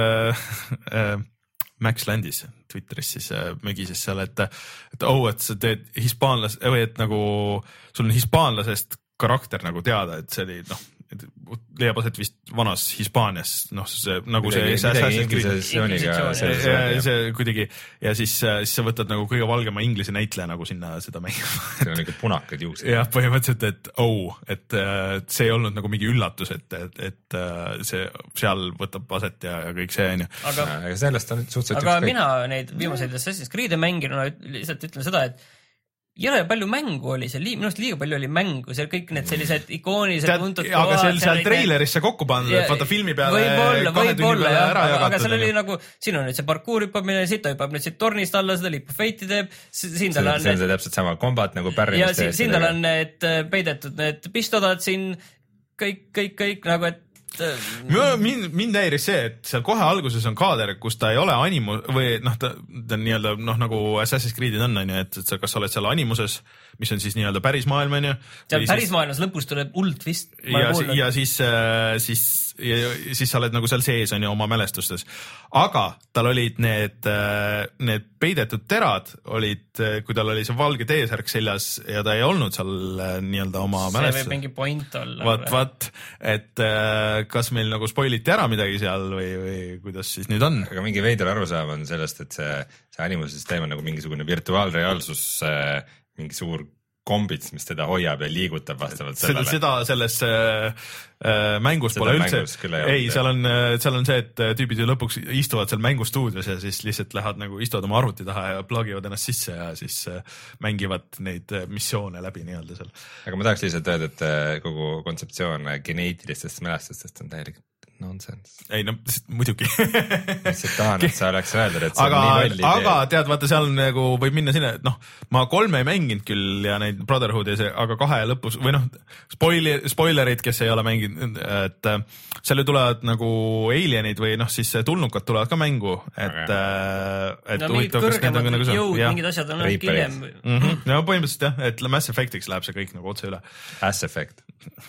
äh, Max Landis Twitteris siis äh, mögises seal, et, et oh, et sa teed hispaanlas, või et nagu sul on hispaanlasest karakter nagu teada, et see oli noh, leiab aset vist vanas Hispaanias, noh see nagu midagi, see inkvisitsiooniga see, see kuidagi ja siis, siis sa võtad nagu kõige valgema inglise näitleja nagu sinna seda mängima. See on ikka punakad juuksed. jah, põhimõtteliselt, et oh, et see ei olnud nagu mingi üllatus, et, et, et see seal võtab aset ja, ja kõik see on ju. Aga, aga sellest on suhteliselt aga mina neid viimaseid Assassin's Creed'e mänginu lihtsalt ütlen seda, et jõle palju mängu oli seal, minu arust liiga palju oli mängu, seal kõik need sellised ikoonilised tuntud kohad. Aga seal, seal treilerisse kokku pandud, et vaata filmi peale võib-olla, võib-olla, aga, aga seal oli nagu, siin on nüüd see parkour hüppamine, siit ta hüppab nüüd siit tornist alla, seda lipp feiti teeb, siin tal on see on see täpselt sama kombat nagu pärrimist. Ja siin tal on need peidetud need pistodad siin, kõik, kõik, kõik nagu, et mind, mind häiris see, et seal kohe alguses on kaader, kus ta ei ole animu või noh, ta, ta on nii-öelda noh, nagu Assassin's Creed'id on, on ju, et, et sa, kas sa oled seal animuses, mis on siis nii-öelda päris maailm, on ju. seal päris maailmas lõpus tuleb uld vist. Ja, ja siis, siis, ja, siis sa oled nagu seal sees, on ju, oma mälestustes. Aga tal olid need, need peidetud terad olid, kui tal oli see valge T-särk seljas ja ta ei olnud seal nii-öelda oma mälestustes. See võib mingi point olla. Vat, vat, et kas meil nagu spoiliti ära midagi seal või, või kuidas siis nüüd on? Aga mingi veider arusaam on sellest, et see, see animusüsteem on nagu mingisugune virtuaalreaalsus, mingi suur kombits, mis teda hoiab ja liigutab vastavalt sellele. Seda selles äh, mängus seda pole üldse. Ei, seal on, seal on see, et tüübid ju lõpuks istuvad seal mängustuudios ja siis lihtsalt lähevad nagu istuvad oma arvuti taha ja plugivad ennast sisse ja siis mängivad neid missioone läbi nii-öelda seal. Aga ma tahaks lihtsalt öelda, et kogu kontseptsioon geneetilistest mälestustest on täielikult nonsense. Ei no muidugi. Lihtsalt tahan, et sa oleks öeldud, et see aga, on nii loll idee. Aga tead, vaata seal nagu võib minna sinna, et noh, ma kolme ei mänginud küll ja neid Brotherhood ja see, aga kahe lõpus või noh, spoiler, spoilerid, kes ei ole mänginud, et seal ju tulevad nagu alienid või noh, siis tulnukad tulevad ka mängu, et, et no mingid kõrgemad nagu jõud, mingid asjad on natuke hiljem. Mm -hmm. No põhimõtteliselt jah, et Mass Effectiks läheb see kõik nagu otse üle. Mass Effect.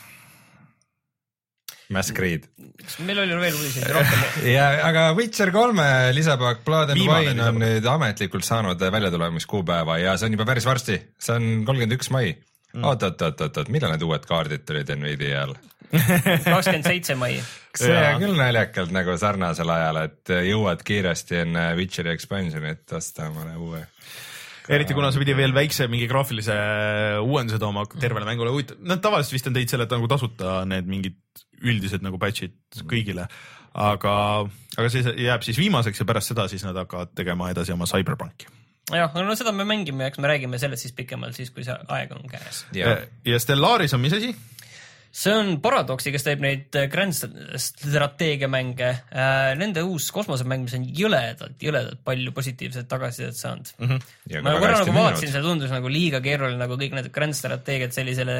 Mass Creed. Meil oli veel uudiseid rohkem. ja, aga Witcher kolme lisapaak Blood and Wine on nüüd ametlikult saanud väljatulemiskuupäeva ja see on juba päris varsti. See on kolmkümmend üks mai. Mm. Oot, oot, oot, oot, oot, millal need uued kaardid tulid Nvidial? kakskümmend seitse mai. see on küll naljakalt nagu sarnasel ajal, et jõuad kiiresti enne Witcheri expansionit osta omale uue. Eriti kuna sa pidi veel väikse mingi graafilise uuenduse tooma tervele mängule. Nad tavaliselt vist on teid selle nagu tasuta need mingid üldised nagu patchid kõigile, aga, aga see jääb siis viimaseks ja pärast seda siis nad hakkavad tegema edasi oma Cyberpunki. jah, no seda me mängime, eks me räägime sellest siis pikemalt siis, kui see aeg on käes. Ja, ja Stellaris on mis asi? See on Paradoxi, kes teeb neid Grand strateegiamänge. Nende uus kosmosemäng, mis on jõledalt, jõledalt palju positiivset tagasisidet saanud. Mm -hmm. ma korra nagu vaatasin, see tundus nagu liiga keeruline, nagu kõik need Grand strateegiad sellisele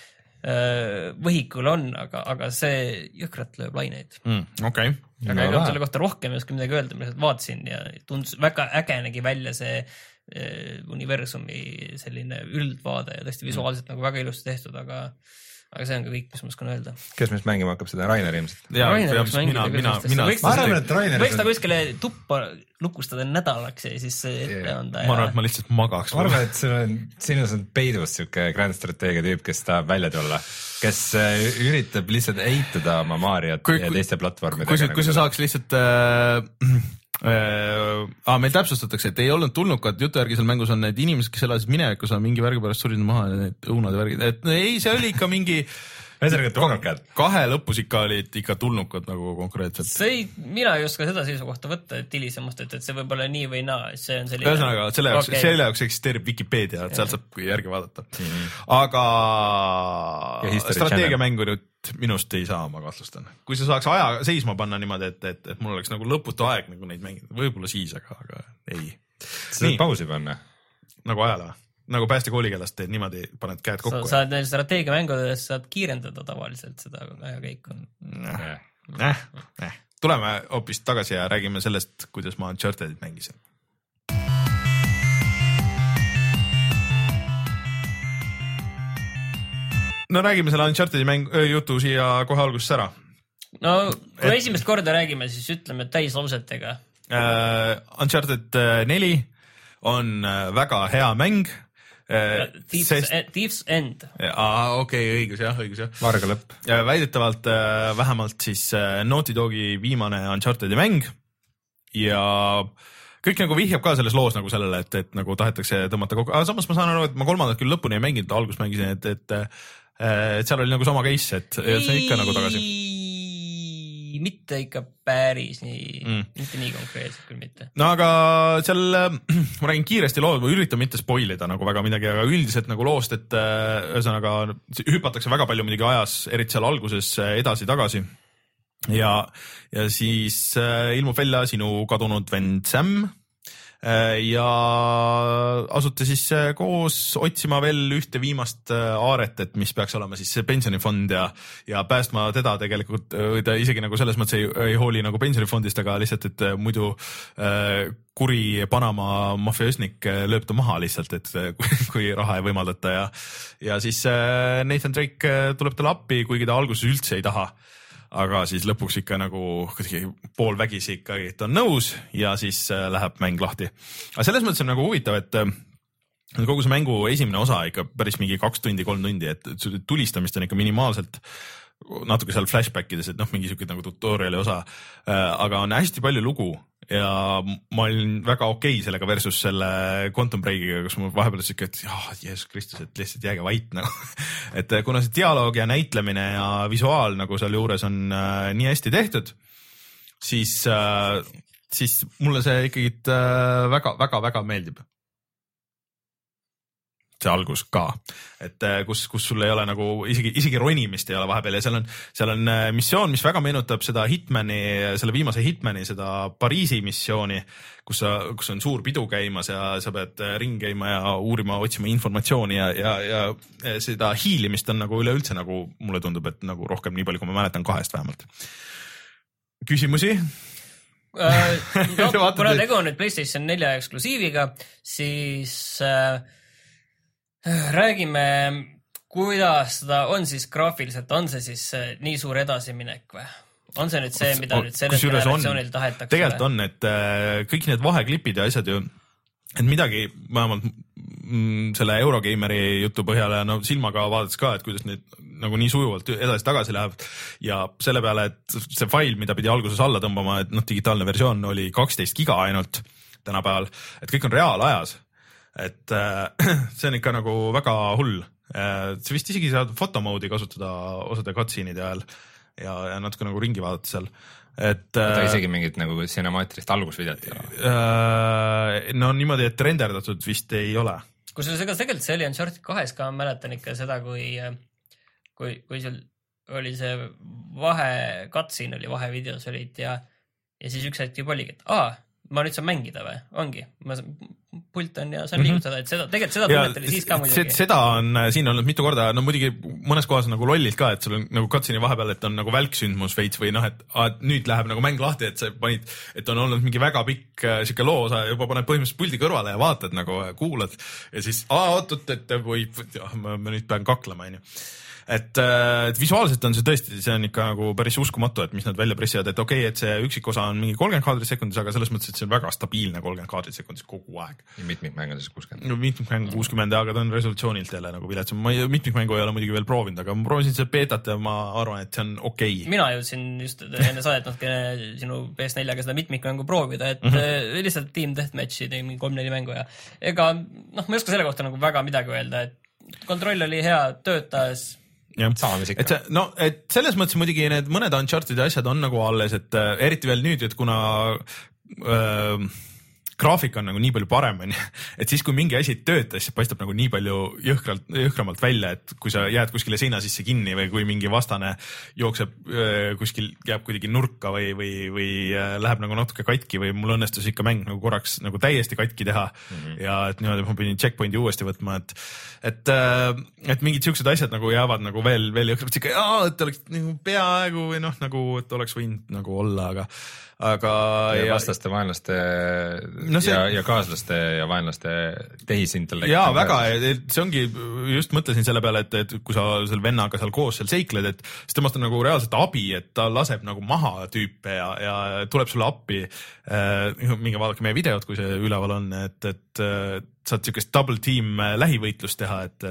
äh, võhikul on, aga, aga see jõhkralt lööb laineid. Mm, okay. Aga ega selle kohta rohkem ei oska midagi öelda, ma lihtsalt vaatasin ja tundus väga äge nägi välja see äh, universumi selline üldvaade ja tõesti visuaalselt mm. nagu väga ilusti tehtud, aga aga see on ka kõik, mis ma oskan öelda. Kes meist mängima hakkab seda? Rainer ilmselt? Jaa, mina, mina, mina, mina. Ma arvan, et Rainer... Võiks ta kuskile tuppa lukustada nädalaks ja siis ette yeah. anda. Ma arvan, et ma lihtsalt magaks. Ma arvan, et sul on, sinus on peidus siuke grand strateegia tüüp, kes tahab välja tulla, kes üritab lihtsalt eitada oma Mariot kui, ja teiste platvormide. Kui, kui, kui sa saaks lihtsalt... Äh, Äh, ah, meil täpsustatakse, et ei olnud tulnukad, jutu järgi seal mängus on need inimesed, kes elasid minevikus, on mingi värgi pärast surid maha ja need õunad ja värgid, et ei, see oli ikka mingi kahe lõpus ikka olid ikka tulnukad nagu konkreetselt. See ei, mina ei oska seda seisukohta võtta, et hilisemast, et, et see võib olla nii või naa, see on selline... Ühesõnaga, selle jaoks, okay. selle jaoks eksisteerib Wikipedia, et sealt saab järgi vaadata. Mm-hmm. Aga strateegiamängu nüüd minust ei saa, ma kahtlustan. Kui sa saaks aja seisma panna niimoodi, et, et, et mul oleks nagu lõputu aeg nagu neid mängida, võib-olla siis, aga, aga ei. Sa pausi panna? Nagu ajale. Nagu päästekoolikeelast teed niimoodi, paned käed kokku. Sa saad neil strateegiamängudes, saad kiirendada tavaliselt seda ajakäiku. Äh, äh, äh. Tuleme hoopis tagasi ja räägime sellest, kuidas ma Unchartedit mängisin. No räägime selle Unchartedi mäng, jutu siia kohe alguses ära. No kui et... esimest korda räägime, siis ütleme täislausetega. Uh, Uncharted neli on väga hea mäng. Thieves, sest... Thieves End. Aa, okei, okay, õigus jah, õigus jah. Varga lõpp. Väidetavalt vähemalt siis Naughty Dogi viimane Unchartedi mäng ja kõik nagu vihjab ka selles loos nagu sellele, et, et nagu tahetakse tõmmata kokku. Aga samas ma saan aru, et ma kolmandat küll lõpuni ei mänginud, algus mängisin, et, et, et seal oli nagu sama case, et see on ikka nagu tagasi. Mitte ikka päris nii, mm. mitte nii konkreetselt küll mitte. No aga seal, ma räägin kiiresti lood, ma üritan mitte spoilida nagu väga midagi, aga üldiselt nagu loost, et ühesõnaga hüpatakse väga palju midagi ajas, eriti seal alguses edasi-tagasi. Ja, ja siis ilmub välja sinu kadunud vend Sam ja asute siis koos otsima veel ühte viimast aaret, et mis peaks olema siis see pensionifond ja, ja päästma teda tegelikult, või ta isegi nagu selles mõttes ei, ei hooli nagu pensionifondist, aga lihtsalt, et muidu äh, kuri Panama mafiösnik lööb ta maha lihtsalt, et kui, kui raha ei võimaldata ja, ja siis äh, Nathan Drake tuleb talle appi, kuigi ta alguses üldse ei taha. Aga siis lõpuks ikka nagu pool vägisi ikkagi, et on nõus ja siis läheb mäng lahti. Aga selles mõttes on nagu huvitav, et kogu see mängu esimene osa ikka päris mingi kaks tundi, kolm tundi, et tulistamist on ikka minimaalselt natuke seal flashbackides, et noh, mingi siuke nagu tutoriali osa, aga on hästi palju lugu ja ma olin väga okei sellega versus selle Quantum Breakiga, kus ma vahepeal siuke, et jah, Jeesus Kristus, et lihtsalt jääge vait nagu. Et kuna see dialoog ja näitlemine ja visuaal nagu seal juures on äh, nii hästi tehtud, siis, äh, siis mulle see ikkagi äh, väga, väga, väga meeldib. See algus ka, et kus, kus sul ei ole nagu isegi, isegi ronimist ei ole vahepeal ja seal on, seal on missioon, mis väga meenutab seda Hitmani, selle viimase Hitmani, seda Pariisi missiooni, kus, sa, kus on suur pidu käimas ja sa pead ring käima ja uurima, otsima informatsiooni ja, ja, ja seda hiilimist on nagu üleüldse nagu mulle tundub, et nagu rohkem nii palju, kui ma mäletan kahest vähemalt. Küsimusi? Uh, no, kuna tegu on nüüd PlayStation nelja eksklusiiviga, siis uh, räägime, kuidas seda on siis graafiliselt, on see siis nii suur edasiminek või? On see nüüd see, mida nüüd sellest generatsioonil tahetakse? Tegelikult on, et kõik need vaheklipid ja asjad ju, et midagi vähemalt mm, selle Eurogeimeri jutu põhjale, no silmaga vaadates ka, et kuidas need nagu nii sujuvalt edasi-tagasi läheb ja selle peale, et see fail, mida pidi alguses alla tõmbama, et noh, digitaalne versioon oli kaksteist giga ainult tänapäeval, et kõik on reaalajas, et äh, see on ikka nagu väga hull. Sa vist isegi saad fotomoodi kasutada osade cutscene'ide ajal ja, ja natuke nagu ringi vaadata seal. Et, ta isegi mingit nagu cinemaatilist algusvideot ei ole? No niimoodi, et renderdatud vist ei ole. Kui sul seega tegelikult see oli Uncharted kahes ka, mäletan ikka seda, kui, kui, kui sul oli see vahe, cutscene oli vahevideos olid ja, ja siis üks hetk juba oligi, et aa, ma nüüd saan mängida või? Ongi. Ma saan, pult on ja saan liigutada, et seda, tegelikult seda tunnet oli siis ka muidugi. Seda on siin olnud mitu korda, no muidugi mõnes kohas on nagu lollilt ka, et sul on nagu cutscene'i vahepeal, et on nagu välksündmus veits või noh, et, et nüüd läheb nagu mäng lahti, et sa panid, et on olnud mingi väga pikk siuke loosa, juba paned põhimõtteliselt puldi kõrvale ja vaatad nagu, kuulad ja siis, aa, oot-oot, et võib, ma, ma nüüd pean kaklema, onju. Et, et visuaalselt on see tõesti, see on ikka nagu päris uskumatu, et mis nad välja pressivad, et okei, okay, et see üksikosa on mingi kolmkümmend kaadrit sekundis, aga selles mõttes, et see on väga stabiilne kolmkümmend kaadrit sekundis kogu aeg. Ja mitmikmäng on siis kuuskümmend? No mitmikmäng kuuskümmend, aga ta on resolutsioonilt jälle nagu viletsam. Ma mitmikmängu ei ole muidugi veel proovinud, aga ma proovisin seda beetat ja ma arvan, et see on okei. Okay. Mina jõudsin just enne saadet natuke sinu P S neljaga seda mitmikmängu proovida, et mm -hmm. lihtsalt Team Deathmatchi tegi mingi kolm-neli mängu ja ega noh, ma ei oska selle kohta nagu väga midagi öelda, et kontroll oli hea, töötas. Et see, no, et selles mõttes muidugi need mõned Uncharted'i asjad on nagu alles, et äh, eriti veel nüüd, et kuna äh, graafik on nagu nii palju parem, et siis kui mingi asi töötas, siis paistab nagu nii palju jõhkralt, jõhkramalt välja, et kui sa jääd kuskile seina sisse kinni või kui mingi vastane jookseb äh, kuskil, jääb kuidagi nurka või, või, või äh, läheb nagu natuke katki või mul õnnestus ikka mäng nagu korraks nagu täiesti katki teha mm -hmm. ja et niimoodi ma pidin checkpointi uuesti võtma, et et, äh, et mingid siuksed asjad nagu jäävad nagu veel, veel jõhkramalt siuke, et oleks nagu peaaegu või noh, nagu, et oleks võinud nagu olla, aga aga ja, ja vastaste, vaenlaste no see... ja, ja kaaslaste ja vaenlaste tehisintellekt. Jaa, väga, see ongi, just mõtlesin selle peale, et, et kui sa selle vennaga seal koos seal seikled, et siis temast on nagu reaalselt abi, et ta laseb nagu maha tüüpe ja, ja tuleb sulle appi. Minge vaadake meie videot, kui see üleval on, et, et saad siukest double team lähivõitlust teha, et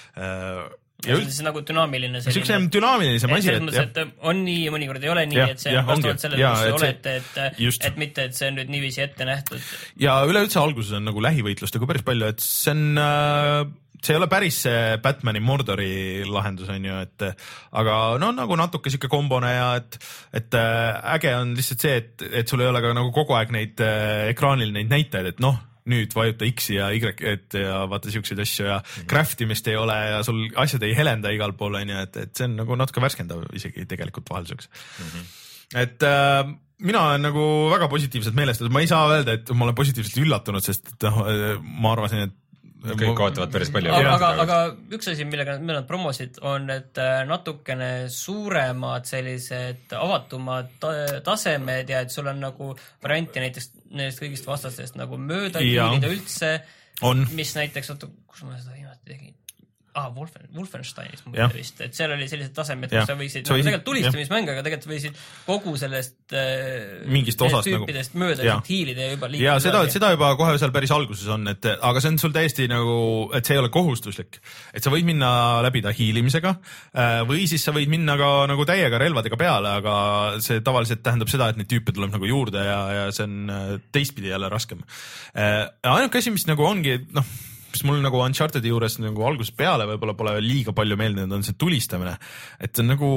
ja üld... see on nagu dünaamiline selline. Siuksem dünaamilisem asi. Et, et, et on nii ja mõnikord ei ole nii, ja, et see on vastavalt sellele, kus sa olete, et, et mitte, et see on nüüd niiviisi ette nähtud. Ja üleüldse alguses on nagu lähivõitlustega päris palju, et see on, see ei ole päris see Batmani Mordori lahendus on ju, et aga no nagu natuke siuke kombone ja et, et äge on lihtsalt see, et, et sul ei ole ka nagu kogu aeg neid ekraanil neid näitajaid, et noh, nüüd vajuta X ja Y, et ja vaata siukseid asju ja mm -hmm. craftimist ei ole ja sul asjad ei helenda igal pool, on ju, et, et see on nagu natuke värskendav isegi tegelikult vahel siukse mm. -hmm. Et äh, mina olen nagu väga positiivselt meelestatud, ma ei saa öelda, et ma olen positiivselt üllatunud, sest noh, ma arvasin, et kõik ootavad päris palju. Aga, aga, aga üks asi, millega nad promosid, on, et natukene suuremad sellised avatumad tasemed ja et sul on nagu varianti näiteks nendest kõigist vastastest nagu mööda kiilida üldse, on. Mis näiteks, oota, kus ma seda viimati tegin? Ah, Wolfen, Wolfensteinis mulle vist, et seal oli sellised tasemed, kus sa võisid, no, tegelikult tulistamismäng, aga tegelikult võisid kogu sellest mingist osast tüüpidest nagu mööda hiilida ja juba liikuda. Ja seda, seda juba kohe seal päris alguses on, et aga see on sul täiesti nagu, et see ei ole kohustuslik, et sa võid minna läbi ta hiilimisega või siis sa võid minna ka nagu täiega relvadega peale, aga see tavaliselt tähendab seda, et neid tüüpe tuleb nagu juurde ja, ja see on teistpidi jälle raskem. Ainuke asi, mis nagu ongi, noh, mis mul nagu Uncharted'i juures nagu algusest peale võib-olla pole liiga palju meeldinud, on see tulistamine. Et see on nagu,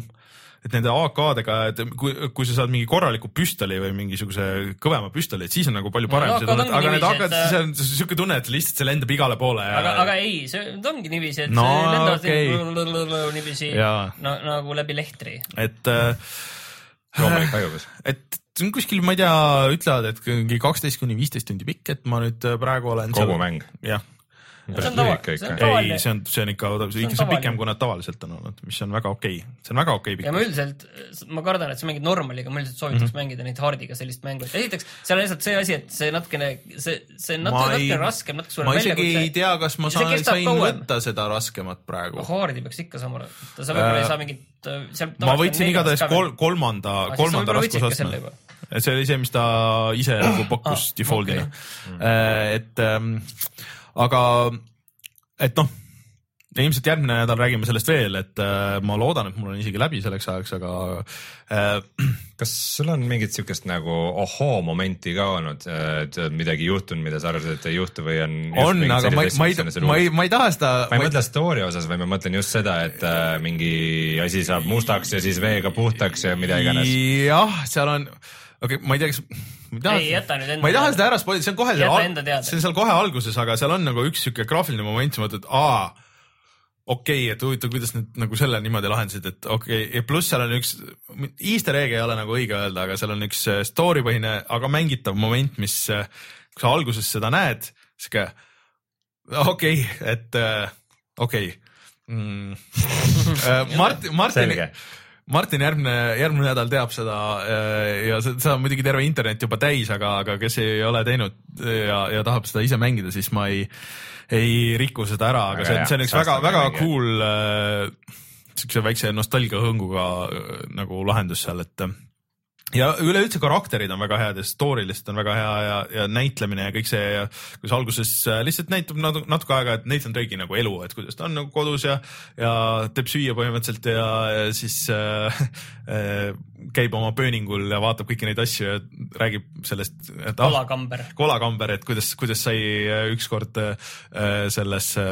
et nende A K-dega, et kui, kui sa saad mingi korraliku püstoli või mingisuguse kõvema püstoli, et siis on nagu palju parem. No, aga, aga need A K-d, siis on siuke tunne, et lihtsalt see lendab igale poole. Ja... Aga, aga ei, see ongi niiviisi, et no, see lendab okay. niiviisi no, nagu läbi lehtri. Et äh, loomulik hajubus. Et see on kuskil, ma ei tea, ütlevad, et mingi kaksteist kuni viisteist tundi pikk, et ma nüüd praegu olen kogu seal... mäng. Jah. See on tavaline. Ei, see on, see on ikka, see ikka see pikem, kui nad tavaliselt on olnud, mis on väga okei. See on väga okei pikk. Ja ma üldiselt, ma kardan, et see mängid normaliga, ma üldiselt soovitaks mm -hmm. mängida neid hardiga sellist mängu. Esiteks, seal on lihtsalt see asi, et see natukene, see, see natuke, ei, natuke raskem, natuke suurem välja. Ma isegi ei tea, kas ma saan, sain võtta seda raskemat praegu. Hardi peaks ikka saama, sa võib-olla ei saa mingit... Ma võtsin igatahes kol, kolmanda, kolmanda raskusastme. See oli see, mis ta ise nagu pakkus ah, defaultina okay. mm. Et ähm, aga et noh, ja ilmselt järgmine nädal räägime sellest veel, et äh, ma loodan, et mul on isegi läbi selleks ajaks, aga äh, kas sul on mingit siukest nagu ohoo momenti ka olnud, et midagi juhtunud, mida sa arvasid, et ei juhtu või on? On, aga ma, ma, ei, ma, ei, ma ei taha seda. Ma ei mõtle story osas, või ma mõtlen just seda, et äh, mingi asi saab mustaks ja siis veega puhtaks ja mida iganes. Jah, seal on, okei okay,, ma ei tea, kas ma ei taha, ei, jäta nüüd enda ma ei taha seda ära spoilida, see on kohe, al, see on seal kohe alguses, aga seal on nagu üks siuke graafiline moment, sa mõtled, aa, okei okay,, et huvitav, kuidas need nagu selle niimoodi lahendasid, et okei okay,, pluss seal on üks, easter egg ei ole nagu õige öelda, aga seal on üks story põhine, aga mängitav moment, mis, kui sa alguses seda näed, siuke okei okay,, et okei okay. mm. Martin, Martin, Martin järgmine, järgmine nädal teab seda ja seda on muidugi terve internet juba täis, aga, aga kes ei ole teinud ja, ja tahab seda ise mängida, siis ma ei ei riku seda ära, aga, aga see on, see on üks väga, väga cool äh, siukse väikse nostalgiahõnguga äh, nagu lahendus seal, et ja üleüldse karakterid on väga head ja story lihtsalt on väga hea ja, ja näitlemine ja kõik see ja kus alguses lihtsalt näitab natuke, natuke aega, et Nathan Drake'i nagu elu, et kuidas ta on nagu kodus ja, ja teeb süüa põhimõtteliselt ja, ja siis äh, äh, käib oma pööningul ja vaatab kõiki neid asju ja räägib sellest, et ah, kolakamber, kolakamber, et kuidas, kuidas sai ükskord äh, selles äh,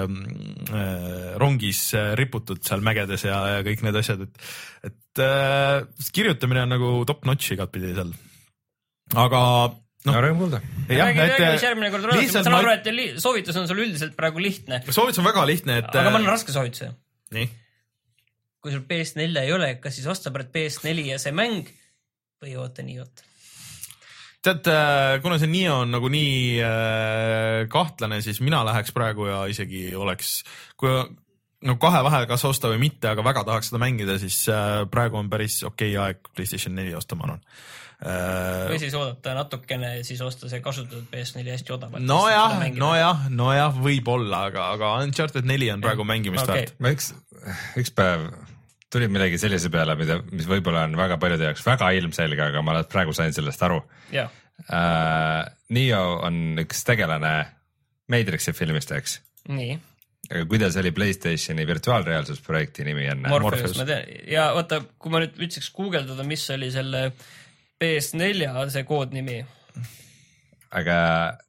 rongis riputud seal mägedes ja, ja kõik need asjad, et, et äh, kirjutamine on nagu top notch igatpidi seal, aga no, no rõõm kuulda. Räägi, räägi, mis järgmine kord rõõm, ma saan aru, et li, soovitus on sul üldiselt praegu lihtne. Soovitus on väga lihtne, et aga ma annan raske soovituse. Nii? Kui sul P S neli ei ole, kas siis osta pärast P S neli ja see mäng või oota nii oota? Tead, kuna see nii on nagu nii äh, kahtlane, siis mina läheks praegu ja isegi oleks, kui no kahe vahel kas osta või mitte, aga väga tahaks seda mängida, siis äh, praegu on päris okei okay aeg PlayStation neli osta, ma arvan. Äh, või siis oodata natukene ja siis osta see kasutatud P S neli hästi odavalt. No jah, no jah, no jah, võib olla, aga, aga Uncharted neli on praegu mängimist okay. väärt. Ma üks, üks päev tuli millegi sellise peale, mida, mis võib-olla on väga paljude jaoks väga ilmselge, aga ma praegu sain sellest aru. Yeah. Uh, Neo on üks tegelane Matrixi filmist, eks? Nii. Aga kuidas oli PlayStationi virtuaalreaalsusprojekti nimi enne? Morpheus, ma tean. Ja oota, kui ma nüüd ütleks guugeldada, mis oli selle P S neli see koodnimi. Aga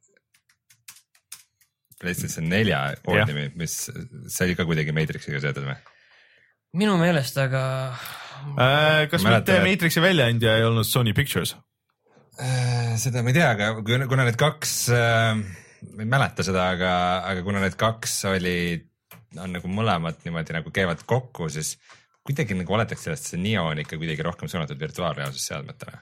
PlayStation neli koodnimi, mis see oli ka kuidagi Matrixiga seotud või? Minu meelest, aga äh, kas Mäleta, mitte Matrixi väljaandja ei olnud Sony Pictures? Äh, seda ma ei tea, aga kuna need kaks äh, ma ei mäleta seda, aga, aga kuna need kaks oli, on nagu mõlemad niimoodi nagu käivad kokku, siis kuidagi nagu oletaks sellest, see Neo on ikka kuidagi rohkem suunatud virtuaalreaalsusseadmetele.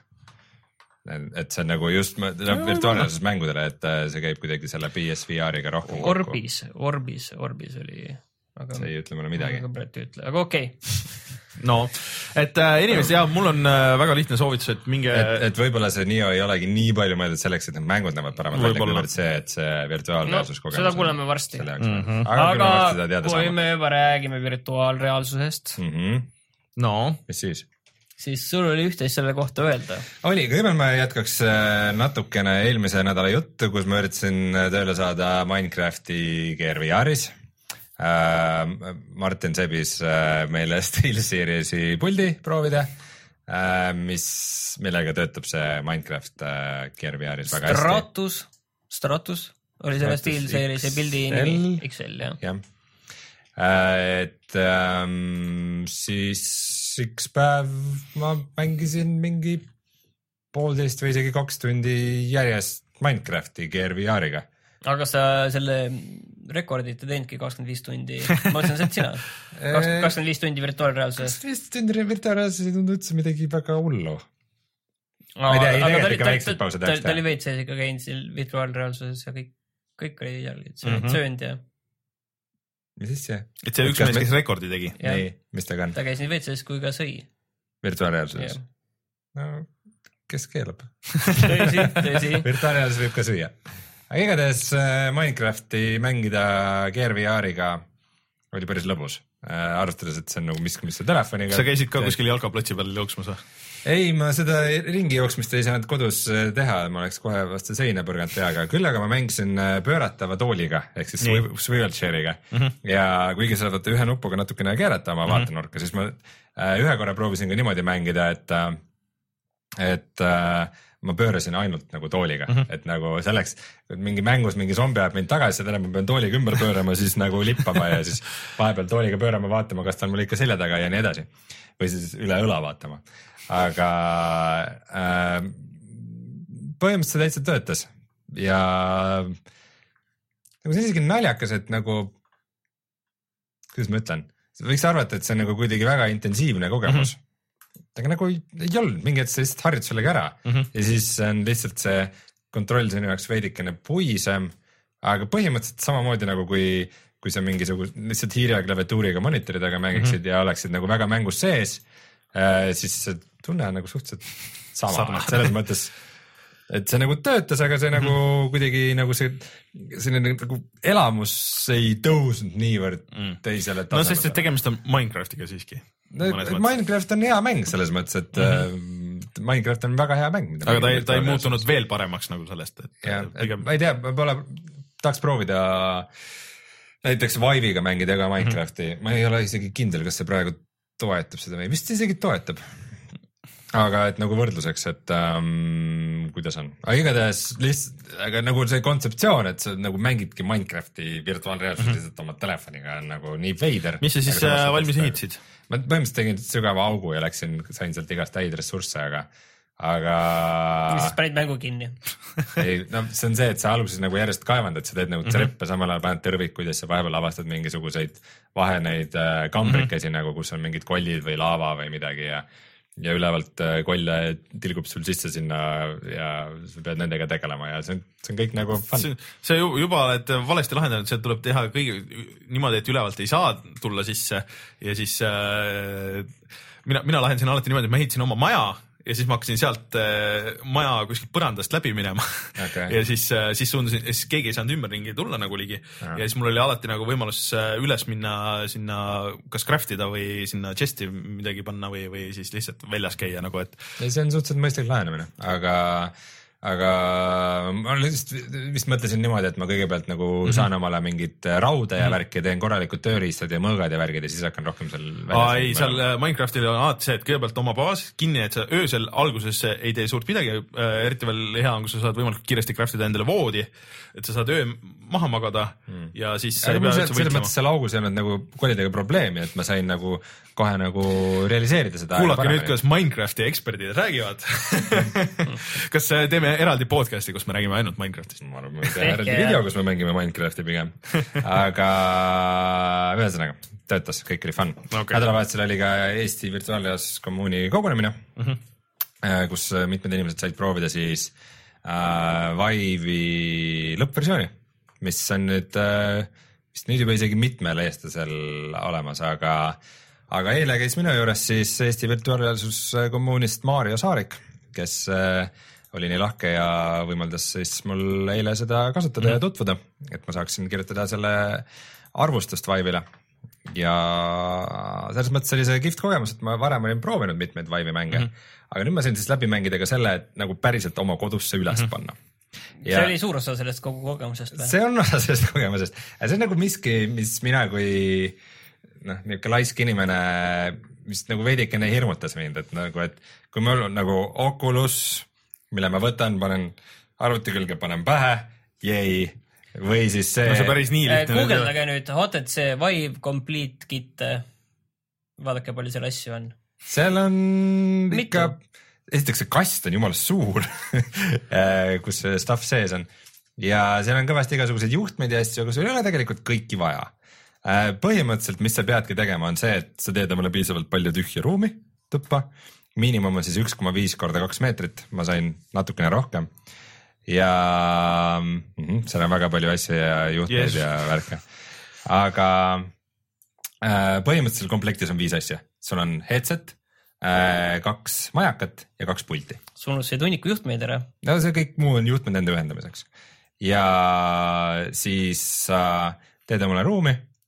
Et see on nagu just virtuaalreaalsus mängudele, et see käib kuidagi selle P S V R-iga rohkem kokku. Orbis, Orbis, Orbis oli... Aga, see ei ütle mulle midagi. Aga, ütle, aga okei. Okay. No, et äh, inimesed, jah, mul on äh, väga lihtne soovitus, et minge... Et, et võib-olla see Neo ei olegi nii palju mõeldud selleks, et need mängud näevad paremad välja, kui see, et see virtuaalreaalsus kogemus. No, seda kuuleme varsti. Mm -hmm. Aga, aga kui saama. Me juba räägime virtuaalreaalsusest. Mm -hmm. No. Mis siis? Siis sul oli üht-teist selle kohta öelda. Oli, kõigepealt ma jätkaks natukene eelmise nädala juttu, kus ma üritasin tööle saada Minecrafti G R V R-is. Uh, Martin sebis uh, meile SteelSeriesi puldi proovida, uh, mis, millega töötab see Minecraft uh, G R V R-is väga hästi. Stratus, Stratus oli selle SteelSeriesi pildi nimi X L, jah. jah. Uh, et um, siis üks päev ma mängisin mingi poolteist või isegi kaks tundi järjest Minecrafti G R V R-iga. Aga sa selle rekordit ei teinudki kakskümmend viis tundi, ma mõtlen, et sina kakskümmend viis tundi virtuaalreaalsuses. kakskümmend viis tundi virtuaalreaalsuses ei tundu üldse midagi väga hullu. Ma ei tea, ei tegelikult ikka väiksed pausad ta, ta oli veid sees ikka käinud siin virtuaalreaalsuses ja kõik, kõik oli jälle see mm -hmm. söönd ja... Mis siis see? Et see üks mees, kes rekordi tegi. Nii, mis ta ka on? Ta käis nii veid sees, kui ka sõi. Virtuaalreaalsuses? No, kes keelab? Tõsi, tõsi. Virtuaalreaalsus võib ka süüa. Aga igatahes Minecrafti mängida G R V R-iga oli päris lõbus, arvestades, et see on nagu miski, mis see telefoniga. Sa käisid ka kuskil jalkaplatsi peal jooksmas või? Ei, ma seda ringi jooksmist ei saanud kodus teha, ma oleks kohe vastu seina põrganud peaga, küll aga ma mängisin pööratava tooliga, ehk siis swivel chair'iga mm -hmm. ja kuigi sa saad ühe nupuga natukene keerata oma mm -hmm. vaatenurka, siis ma ühe korra proovisin ka niimoodi mängida, et, et ma pöörasin ainult nagu tooliga mm, -hmm. et nagu selleks, et mingi mängus mingi zombi ajab mind tagasi, täna ma pean tooliga ümber pöörama, siis nagu lippama ja siis vahepeal tooliga pöörama, vaatama, kas ta on mul ikka selja taga ja nii edasi. Või siis üle õla vaatama. Aga äh, põhimõtteliselt see täitsa töötas ja nagu see on isegi naljakas, et nagu, kuidas ma ütlen, võiks arvata, et see on nagu kuidagi väga intensiivne kogemus. Mm -hmm. aga nagu ei, ei olnud, mingi hetk sa lihtsalt harjud sellega ära mm -hmm. ja siis on lihtsalt see kontroll sinu jaoks veidikene puisem, aga põhimõtteliselt samamoodi nagu kui, kui sa mingisuguse lihtsalt hiire ja klaviatuuriga monitori taga mängiksid mm -hmm. ja oleksid nagu väga mängus sees, äh, siis see tunne on nagu suhteliselt sama, sama. selles mõttes, et see nagu töötas, aga see nagu mm. kuidagi nagu see, selline nagu elamus ei tõusnud niivõrd mm. teisele tasemele. No sest tegemist on Minecraftiga siiski. No, Minecraft on hea mäng selles mõttes, et mm -hmm. Minecraft on väga hea mäng. Aga ta ei, ta ei muutunud veel paremaks nagu sellest. Et ja, pigem... ma ei tea, ma pole, tahaks proovida näiteks Vive'iga mängida ka Minecrafti. Mm -hmm. ma ei ole isegi kindel, kas see praegu toetab seda või vist isegi toetab. Aga et nagu võrdluseks, et um, kuidas on. Aga igatahes lihtsalt, aga nagu see kontseptsioon, et sa nagu mängidki Minecrafti virtuaalreaalsus mm -hmm. lihtsalt oma telefoniga on nagu nii veider. Mis sa siis äh, valmis ehitasid? Ma põhimõtteliselt tegin sügava augu ja läksin, sain sealt igast häid ressursse, aga aga ja siis panid mängu kinni. Ei, no see on see, et sa alguses nagu järjest kaevandad, sa teed nagu treppe mm -hmm. samal ajal paned tõrvikuid ja sa vahepeal avastad mingisuguseid vaheneid äh, kambrikesi mm -hmm. nagu, kus on mingid kollid või lava või midagi ja ja ülevalt kolle tilgub sul sisse sinna ja sa pead nendega tegelema ja see on, see on kõik nagu fun. See, see juba oled valesti lahendanud, see tuleb teha kõige niimoodi, et ülevalt ei saa tulla sisse ja siis äh, mina, mina lahendasin alati niimoodi, et ma ehitasin oma maja ja siis ma hakkasin sealt äh, maja kuskilt põrandast läbi minema okay. ja siis, äh, siis suundasin, siis keegi ei saanud ümberringi tulla nagu ligi ja. ja siis mul oli alati nagu võimalus äh, üles minna sinna kas craft ida või sinna chest'i midagi panna või, või siis lihtsalt väljas käia nagu, et. ja see on suhteliselt mõistlik lähenemine, aga aga ma lihtsalt vist mõtlesin niimoodi, et ma kõigepealt nagu mm -hmm. saan omale mingit rauda ja mm -hmm. värki, teen korralikud tööriistad ja mõõgad ja värgid ja siis hakkan rohkem seal Aa, ei, seal Minecraftil on alati see, et kõigepealt oma baas kinni, et sa öösel alguses ei tee suurt midagi, eriti veel hea on, kui sa saad võimalikult kiiresti craftida endale voodi, et sa saad öö maha magada mm. ja siis ja, no, see, selles mõttes seal augus ei olnud nagu kolidega probleemi, et ma sain nagu kohe nagu realiseerida seda. Kuulake nüüd, kuidas Minecrafti eksperdid räägivad kas teeme eraldi podcast'i, kus me räägime ainult Minecraftist? Ma arvan, me teeme eraldi video, kus me mängime Minecrafti pigem. Aga ühesõnaga, töötas, kõik oli fun. Okay. Nädalavahetusel oli ka Eesti virtuaalreaalsus kommuuni kogunemine mm, -hmm. kus mitmed inimesed said proovida siis äh, Vive'i lõppversiooni, mis on nüüd äh, vist nüüd juba isegi mitmel eestlasel olemas, aga aga eile käis minu juures siis Eesti virtuaalreaalsus kommuunist Maarjo Saarik, kes äh, oli nii lahke ja võimaldas siis mul eile seda kasutada mm. ja tutvuda, et ma saaksin kirjutada selle arvustust Vive'ile ja selles mõttes oli see kihvt kogemus, et ma varem olin proovinud mitmeid Vive'i mänge mm, -hmm. aga nüüd ma sain siis läbi mängida ka selle, et nagu päriselt oma kodusse üles mm -hmm. panna. Ja see oli suur osa sellest kogu kogemusest või? See on osa sellest kogemusest, see on nagu miski, mis mina kui noh, niisugune laisk inimene, mis nagu veidikene hirmutas mind, et nagu, et kui mul on nagu Oculus, mille ma võtan, panen arvuti külge, panen pähe, jäi, või siis see. No see päris nii lihtne. Googleldage nüüd H T C Vive Complete Kit, vaadake, palju seal asju on. Seal on Mitu. ikka, esiteks see kast on jumala suur kus see stuff sees on ja seal on kõvasti igasuguseid juhtmeid ja asju, aga sul ei ole tegelikult kõiki vaja. Põhimõtteliselt, mis sa peadki tegema, on see, et sa teed omale piisavalt palju tühja ruumi tuppa. Miinimum on siis üks koma viis korda kaks meetrit, ma sain natukene rohkem. Ja mm -hmm, seal on väga palju asju ja juhtmeid yes. ja värke. Aga äh, põhimõtteliselt komplektis on viis asja. Sul on headset, äh, kaks majakat ja kaks pulti. Sul on see tunniku juhtmeid ära? No see kõik muu on juhtmed enda ühendamiseks. Ja siis äh, teed omale ruumi.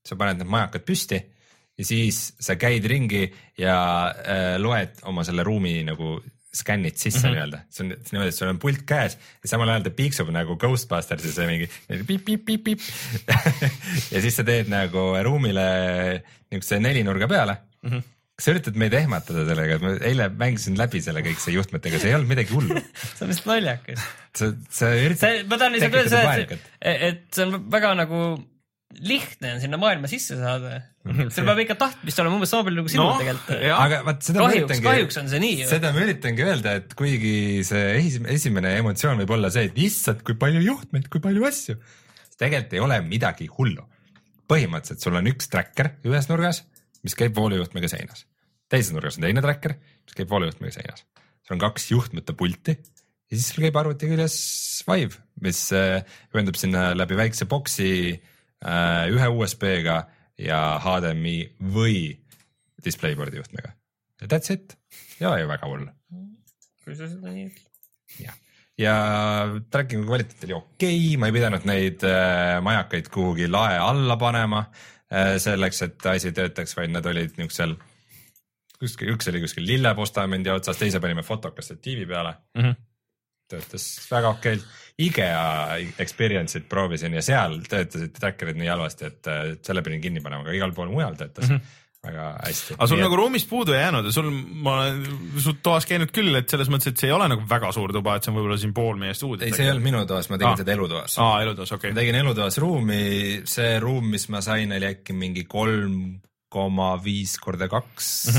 sa paned need majakad püsti ja siis sa käid ringi ja äh, loed oma selle ruumi nagu skännid sisse mm -hmm. nii-öelda, see on niimoodi, et sul on pult käes ja samal ajal ta piiksub nagu Ghostbusters ja see mingi piip, piip, piip, piip. ja siis sa teed nagu ruumile niisuguse nelinurga peale mm. -hmm. kas sa üritad meid ehmatada sellega, et ma eile mängisin läbi selle kõik see juhtmetega, see ei olnud midagi hullu. see on vist naljakas. sa, sa üritad ma tahan lihtsalt öelda seda, et, et see on väga nagu lihtne on sinna maailma sisse saada. seal peab ikka tahtmist olema umbes sama palju nagu sinul no, tegelikult. aga vaat seda kahjuks, üritangi, kahjuks on see nii. Seda ma üritangi öelda, et kuigi see esimene emotsioon võib olla see, et issand, kui palju juhtmeid, kui palju asju. Tegelikult ei ole midagi hullu. Põhimõtteliselt sul on üks tracker ühes nurgas, mis käib voolujuhtmega seinas. Teises nurgas on teine tracker, mis käib voolujuhtmega seinas. Sul on kaks juhtmete pulti ja siis sul käib arvuti küljes Vive, mis ühendab sinna läbi väikse boksi ühe U S B-ga ja H D M I või DisplayBoardi juhtmega. That's it. Ei ole ju väga hull. Kui sa seda nii ütled. Ja, ja trackingu kvaliteet oli okei, ma ei pidanud neid äh, majakaid kuhugi lae alla panema äh, selleks, et asi töötaks, vaid nad olid niisugusel, kuskil, üks oli kuskil lillepostamendi otsas, teise panime fotokastatiivi peale. Mm -hmm. Töötas väga okeilt. IKEA experience'id proovisin ja seal töötasid trackerid nii halvasti, et selle pidin kinni panema, aga igal pool mujal töötas mm -hmm. väga hästi. Aga sul nii, nagu et... ruumist puudu ei jäänud ja sul, ma olen su toas käinud küll, et selles mõttes, et see ei ole nagu väga suur tuba, et see on võib-olla siin pool meie stuudiot. Ei, see ei olnud minu toas, ma tegin ah. seda elutoas. Aa, elutoas, okei. Okay. Ma tegin elutoas ruumi, see ruum, mis ma sain, oli äkki mingi kolm koma viis korda kaks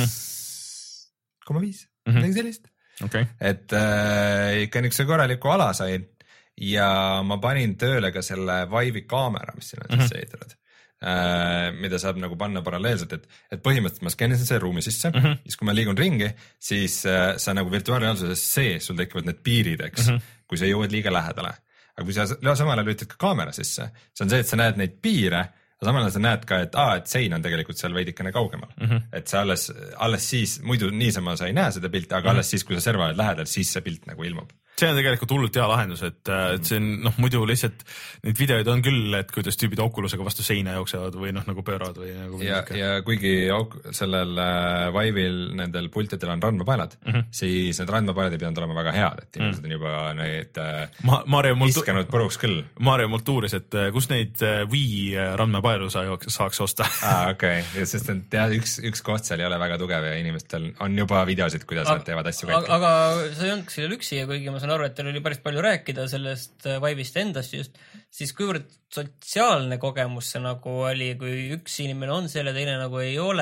koma viis, midagi sellist. Okay. Et äh, ikka niisuguse korraliku ala sain ja ma panin tööle ka selle Vive'i kaamera, mis siin on mm -hmm. sisse ehitatud, äh, mida saab nagu panna paralleelselt, et, et põhimõtteliselt ma skännisin selle ruumi sisse mm -hmm. ja siis kui ma liigun ringi, siis äh, sa nagu virtuaalreaalsuses sees, sul tekivad need piirid, eks mm, -hmm. kui sa jõuad liiga lähedale. Aga kui sa samal ajal lülitad ka kaamera sisse, see on see, et sa näed neid piire, aga samal ajal sa näed ka, et, aa, et sein on tegelikult seal veidikene kaugemal. Mm -hmm. Et sa alles, alles siis, muidu niisama sa ei näe seda pilti, aga mm -hmm. alles siis, kui sa serva oled lähedal, siis see pilt nagu ilmub. See on tegelikult hullult hea lahendus, et, et see on, noh, muidu lihtsalt neid videoid on küll, et kuidas tüübid Oculusega vastu seina jooksevad või noh, nagu pööravad või nagu. Ja, ja kuigi sellel Vive'il nendel pultidel on randmepaelad, mm -hmm. siis need randmepaelad ei pidanud olema väga head, et inimesed on juba neid Ma, Mario viskanud puruks küll. Mario mult uuris, et kus neid Wii randmepaelu saaks osta. Aa, okei, okay. Sest et jah, üks, üks koht seal ei ole väga tugev ja inimestel on juba videosid, kuidas nad teevad asju kätte. Aga see ei olnud selle üksi ja kuigi ma saan aru, et teil oli päris palju rääkida sellest Vive'ist endast just, siis kuivõrd sotsiaalne kogemus see nagu oli, kui üks inimene on seal ja teine nagu ei ole?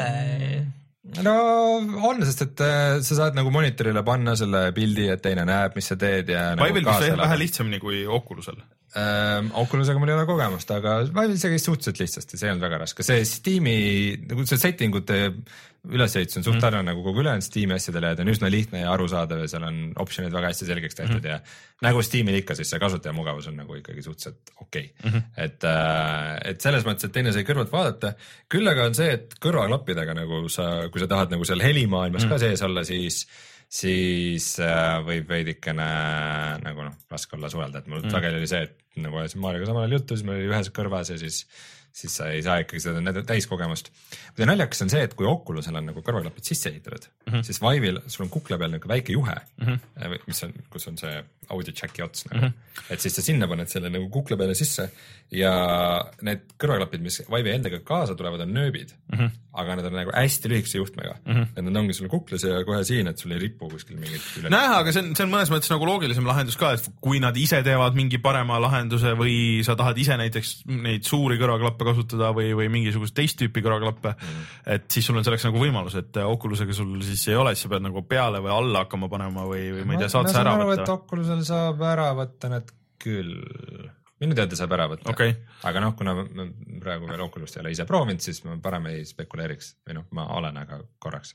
No on, sest et sa saad nagu monitorile panna selle pildi, et teine näeb, mis sa teed ja Vive'il nagu vist vähe lihtsamini kui Oculusel. Ähm, Oculusega mul ei ole kogemust, aga Vive'il see käis suhteliselt lihtsasti, see ei olnud väga raske. See Steam'i, nagu see settingute ülesehitus on suht tarna mm. nagu kogu ülejäänud Steam'i asjadele, et on üsna lihtne ja arusaadav ja seal on optionid väga hästi selgeks tehtud mm. ja nagu Steam'il ikka, siis see kasutajamugavus on nagu ikkagi suhteliselt okei okay. mm. -hmm. Et, et selles mõttes, et teine sai kõrvalt vaadata. Küll aga on see, et kõrvaklappidega nagu sa, kui sa tahad nagu seal helimaailmas mm. ka sees olla, siis siis äh, võib veidikene nagu noh, raske olla suhelda, et mul mm. sageli oli see, et nagu ajasin Maarjaga samal ajal juttu, siis meil oli ühes kõrvas ja siis siis sa ei saa ikkagi seda täiskogemust. Mida naljakas on see, et kui Oculusel on nagu kõrvaklapid sisse ehitatud, mm -hmm. siis Vive'il sul on kukla peal nagu väike juhe, mm -hmm. mis on, kus on see audio jacki ots nagu. Mm -hmm. Et siis sa sinna paned selle nagu kukla peale sisse ja need kõrvaklapid, mis Vive'i endaga kaasa tulevad, on nööbid, mm -hmm. aga nad on nagu hästi lühikese juhtmega. Mm -hmm. Et nad ongi sulle kuklas ja kohe siin, et sul ei ripu kuskil mingit üle. Näe, aga see on, see on mõnes mõttes nagu loogilisem lahendus ka, et kui nad ise teevad mingi parema lahenduse või sa tahad ise näiteks neid suuri kõrvaklappe kasutada või, või mingisugust teist tüüpi kõrvaklappe, mm. et siis sul on selleks nagu võimalus, et Oculusega sul siis ei ole, siis sa pead nagu peale või alla hakkama panema või, või ma ei tea, saad sa ära aru, võtta. Oculusel saab ära võtta need küll, minu teada saab ära võtta, okay. Aga noh, kuna ma praegu veel Oculust ei ole ise proovinud, siis ma parem ei spekuleeriks või noh, ma olen, aga korraks.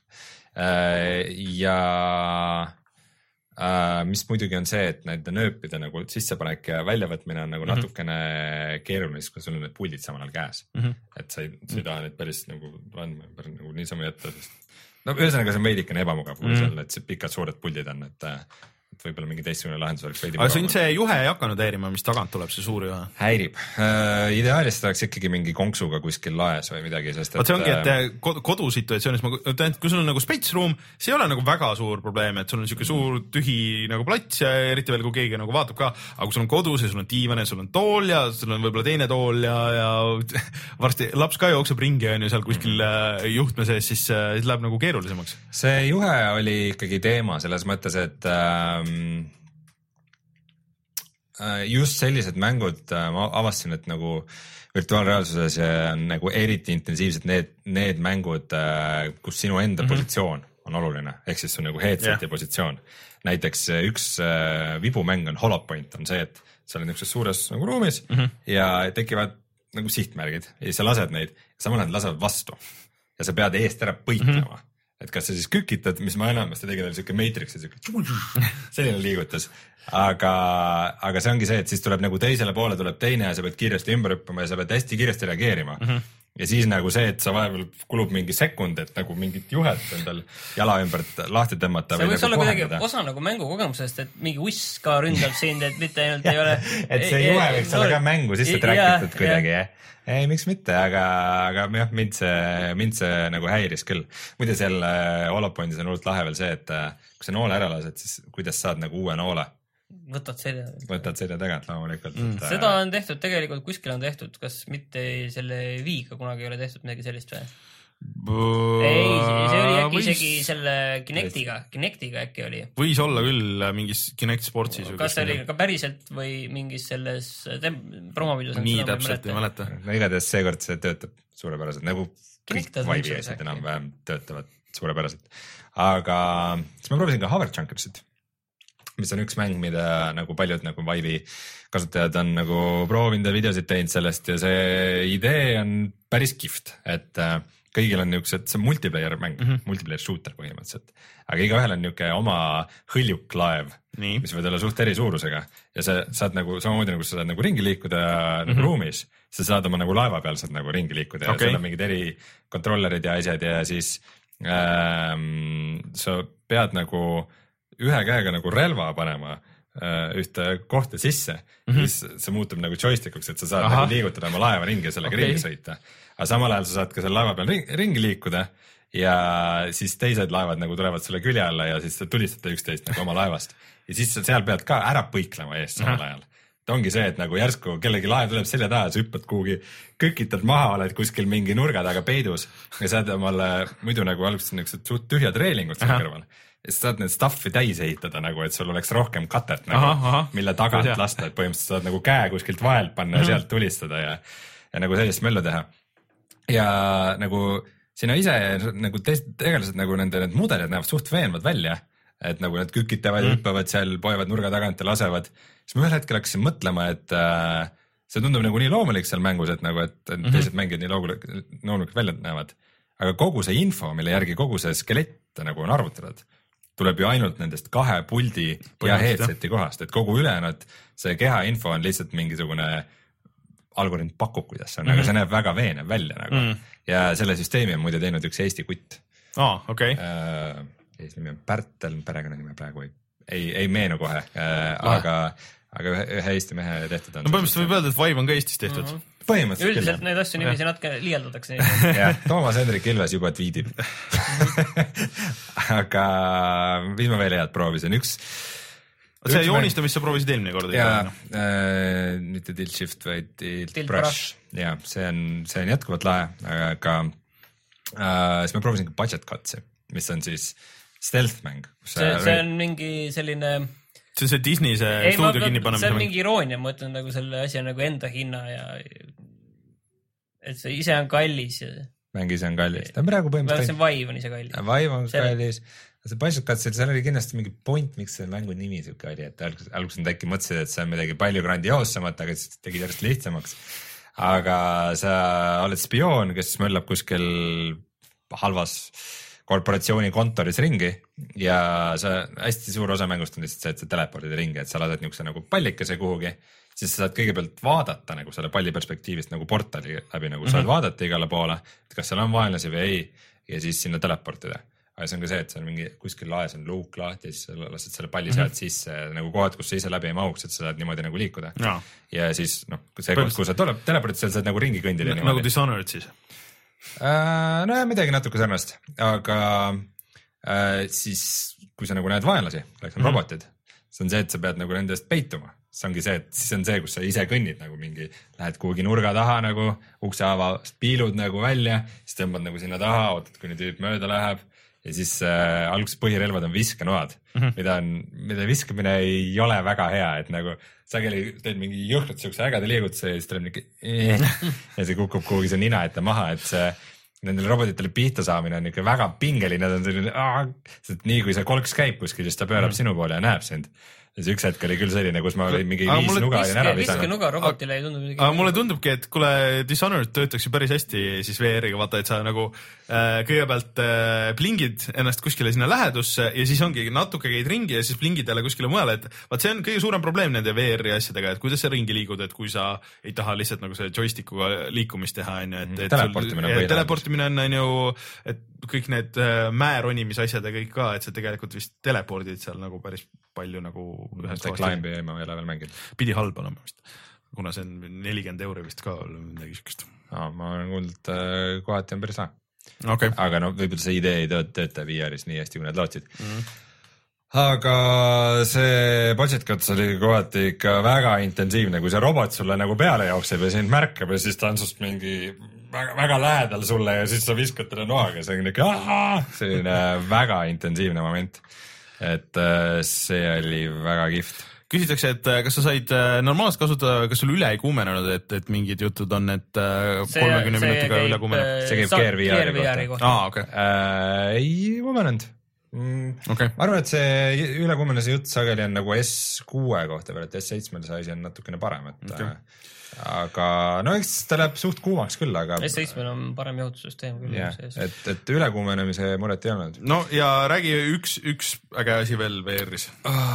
Ja Uh, mis muidugi on see, et nende nööpide nagu sissepanek ja väljavõtmine on nagu mm -hmm. natukene keeruline, siis kui sul on need puldid samal ajal käes. Mm -hmm. Et sa ei, sa ei taha neid päris nagu randma nagu niisama jätta. No ühesõnaga see on veidikene ebamugav, kui mm -hmm. seal need pikad suured puldid on, et võib-olla mingi teistsugune lahendus oleks veidi. aga siin see juhe ei hakanud häirima, mis tagant tuleb, see suur juhe? Häirib äh,. Ideaalist oleks ikkagi mingi konksuga kuskil laes või midagi, sest et... see ongi, et kodusituatsioonis, ma ütlen, et kui sul on nagu space room, see ei ole nagu väga suur probleem, et sul on siuke suur tühi nagu plats ja eriti veel, kui keegi nagu vaatab ka, aga kui sul on kodus ja sul on diivan ja sul on tool ja sul on võib-olla teine tool ja, ja varsti laps ka jookseb ringi on ju seal kuskil mm. juhtme sees, siis, siis läheb nagu keerulisemaks. See juhe oli ikkagi teema selles mõttes, et ähm, just sellised mängud, ma avastasin, et nagu virtuaalreaalsuses on nagu eriti intensiivselt need, need mängud, kus sinu enda mm-hmm. positsioon on oluline, ehk siis su nagu headseti yeah. positsioon. Näiteks üks vibumäng on Holopoint, on see, et sa oled niisuguses suures nagu ruumis mm-hmm. ja tekivad nagu sihtmärgid ja siis sa lased neid, samal ajal lasevad vastu ja sa pead eest ära põitlema mm. -hmm. et kas sa siis kükitad, mis ma enamasti tegin, oli siuke Matrix, selline liigutus, aga, aga see ongi see, et siis tuleb nagu teisele poole tuleb teine ja sa pead kiiresti ümber hüppama ja sa pead hästi kiiresti reageerima mm. -hmm. ja siis nagu see, et sa vahepeal kulub mingi sekund, et nagu mingit juhet endal jala ümbert lahti tõmmata. see võiks nagu olla kuidagi osa nagu mängukogemusest, et mingi uss ka ründab sind, et mitte ainult ei ole. et see juhe võiks olla ka mängu sisse träkitud kuidagi, jah. ei, miks mitte, aga, aga jah, mind see, mind see nagu häiris küll. muide seal Holopointis on hullult lahe veel see, et kui sa noole ära lased, siis kuidas saad nagu uue noole? võtad selja. võtad selja tagant loomulikult mm.. seda on tehtud tegelikult, kuskil on tehtud, kas mitte selle Viiga kunagi ei ole tehtud midagi sellist või? ei, see oli äkki võis... isegi selle Kinectiga, Kinectiga äkki oli. võis olla küll mingis Kinect Sportsis. kas see oli ka päriselt või mingis selles promovideos? nii täpselt ei mäleta. no igatahes seekord see töötab suurepäraselt, nagu kõik Vive'i asjad enam-vähem töötavad suurepäraselt. aga siis ma proovisin ka Hover Chunkersit, mis on üks mäng, mida nagu paljud nagu Vive'i kasutajad on nagu proovinud ja videosid teinud sellest ja see idee on päris kihvt, et kõigil on niisugused, see on multiplayer mäng mm, -hmm. multiplayer shooter põhimõtteliselt, aga igaühel on niisugune oma hõljuklaev, mis võid olla suht eri suurusega ja sa saad nagu samamoodi nagu sa saad nagu ringi liikuda mm -hmm. nagu ruumis, sa saad oma nagu laeva peal saad nagu ringi liikuda okay. ja seal on mingid eri kontrollerid ja asjad ja siis ähm, sa pead nagu ühe käega nagu relva panema äh, ühte kohta sisse mm, -hmm. siis see muutub nagu joystikuks, et sa saad Aha. nagu liigutada oma laeva ringi ja sellega okay. ringi sõita. Aga samal ajal sa saad ka selle laeva peal ringi, ringi liikuda ja siis teised laevad nagu tulevad sulle külje alla ja siis tulistate üksteist nagu oma laevast. Ja siis sa seal pead ka ära põiklema eest samal Aha. ajal. Et ongi see, et nagu järsku kellegi laev tuleb selja taha, sa hüppad kuhugi, kõkitad maha, oled kuskil mingi nurga taga peidus ja saad omale muidu nagu alguses niisugused suht tühjad reelingud seal kõrval. Ja sa saad need stuffi täis ehitada nagu, et sul oleks rohkem katet nagu, aha, aha. mille tagant ja. lasta, et põhimõtteliselt saad nagu käe kuskilt vahelt panna ja sealt tulistada ja, ja nagu sellist möllu teha. Ja nagu sina ise nagu tegelased nagu nende need mudelid näevad suht veenvad välja, et nagu nad kükitavad ja mm. hüppavad seal, poevad nurga tagant ja lasevad. Siis ma ühel hetkel hakkasin mõtlema, et äh, see tundub nagu nii loomulik seal mängus, et nagu, et mm -hmm. teised mängijad nii loomulikult välja näevad. Aga kogu see info, mille järgi kogu see skelett nagu on arvutatud, tuleb ju ainult nendest kahe puldi ja headseti kohast, et kogu ülejäänud see keha info on lihtsalt mingisugune algoritm pakub, kuidas see on, mm -hmm. aga see näeb väga veenev välja nagu. Mm -hmm. ja selle süsteemi on muide teinud üks Eesti kutt. aa, okei. Eesti nimi on Pärtel, perekonnanime praegu ei, ei, ei meenu kohe, äh, aga, aga ühe, ühe Eesti mehe tehtud on. no põhimõtteliselt võib öelda, et Vive on ka Eestis tehtud mm. -hmm. põhimõtteliselt üldiselt küll. Neid asju nimisi natuke liialdatakse. jah, Toomas Hendrik Ilves juba tweetib. aga mis ma veel head proovisin, üks see üks joonistamist sa proovisid eelmine kord? jaa, äh, mitte Tilt Shift, vaid Tilt, Tilt Brush. jaa, see on, see on jätkuvalt lahe, aga äh, siis ma proovisin ka Budget Cutsi, mis on siis stealth mäng. see, see on mingi selline see on see Disney see ei, stuudio kinni panemise. see on mingi iroonia, ma ütlen nagu selle asja nagu enda hinna ja et see ise on kallis. Ja... mäng ise on kallis. ta on praegu põhimõtteliselt... see Vive on ise kallis. Vive on selle... kallis. see Budget Cutsil, seal oli kindlasti mingi point, miks see mängu nimi siuke oli, et alguses, alguses nad äkki mõtlesid, et see on midagi palju grandioossemat, aga siis tegid järjest lihtsamaks. aga sa oled spioon, kes möllab kuskil halvas korporatsiooni kontoris ringi ja sa hästi suur osa mängust on lihtsalt see, et sa telepordid ringi, et sa lased niisuguse nagu pallikese kuhugi, siis sa saad kõigepealt vaadata nagu selle palli perspektiivist nagu portali läbi, nagu mm -hmm. saad vaadata igale poole, et kas seal on vaenlasi või ei ja siis sinna teleportida. aga see on ka see, et see on mingi kuskil laes on luuk lahti, siis lased selle palli sealt mm -hmm. sisse, nagu kohad, kus sa ise läbi ei mahuks, et sa saad niimoodi nagu liikuda. Ja, ja siis noh, see koht, kui sa telepordid seal, saad nagu ringi kõndida. Nagu Dishonored siis? Uh, no midagi natuke sarnast, aga uh, siis kui sa nagu näed vaenlasi, läks on mm -hmm. robotid, see on see, et sa pead nagu nende eest peituma. See ongi see, et siis on see, kus sa ise kõnnid nagu mingi, lähed kuhugi nurga taha nagu, ukse avast piilud nagu välja, siis tõmbad nagu sinna taha, ootad, kuni tüüp mööda läheb ja siis äh, alguses põhirelvad on viskenoad mm, -hmm. mida on, mida viskamine ei ole väga hea, et nagu sageli teed mingi jõhkralt siukse ägeda liigutuse ja siis tuleb mingi ja see kukub kuhugi see nina ette maha, et see nendele robotitele pihta saamine on ikka väga pingeline, nad on selline, sest nii kui see kolks käib kuskil, siis ta pöörab mm -hmm. sinu poole ja näeb sind. ja see üks hetk oli küll selline, kus ma olin mingi aga viis nuga ja ära visanud. viske nuga robotile ei tundu midagi. aga mulle tundubki, et kuule, Dishonored töötaks ju päris hästi siis V R-iga, vaata, et sa nagu äh, kõigepealt äh, plingid ennast kuskile sinna lähedusse ja siis ongi natuke käid ringi ja siis plingid jälle kuskile mujale, et vaat see on kõige suurem probleem nende V R-i asjadega, et kuidas sa ringi liigud, et kui sa ei taha lihtsalt nagu selle joystikuga liikumist teha, on ju, et, et teleportimine on, teleportimine on, on ju, et kõik need äh, määronimise asjad ja kõik ka, et sa tegelikult vist telepordid seal nagu päris palju nagu ühest kohast. Climbi ei ma ei ole veel mänginud. Pidi halb olema vist, kuna see on nelikümmend euri vist ka midagi siukest. No, ma olen kuulnud, et kohati on päris hea. Okay. Aga no võib-olla see idee ei tööta V R-is nii hästi, kui need lootsid. Mm -hmm. aga see budget cuts oli kohati ikka väga intensiivne, kui see robot sulle nagu peale jookseb ja sind märkab ja siis ta on sust mingi väga, väga lähedal sulle ja siis sa viskad talle noaga, see on ikka selline väga intensiivne moment. Et see oli väga kihvt. Küsitakse, et kas sa said normaalselt kasutada, kas sul üle ei kuumenenud, et, et mingid jutud on, et kolmekümne minutiga üle kuumenenud? See käib Gear V R-i kohta. Aa, okei. Äh, ei kuumenenud. Mm, okay. Ma arvan, et see üle kuumenese jutt sageli on nagu S kuue kohta veel, et S seitsme see asi on natukene parem, et okay. Aga no eks ta läheb suht kuumaks küll, aga S seitsme on parem jahutussüsteem küll. Yeah, et, et üle kuumenemise muret ei olnud. No ja räägi üks, üks äge asi veel V R-is.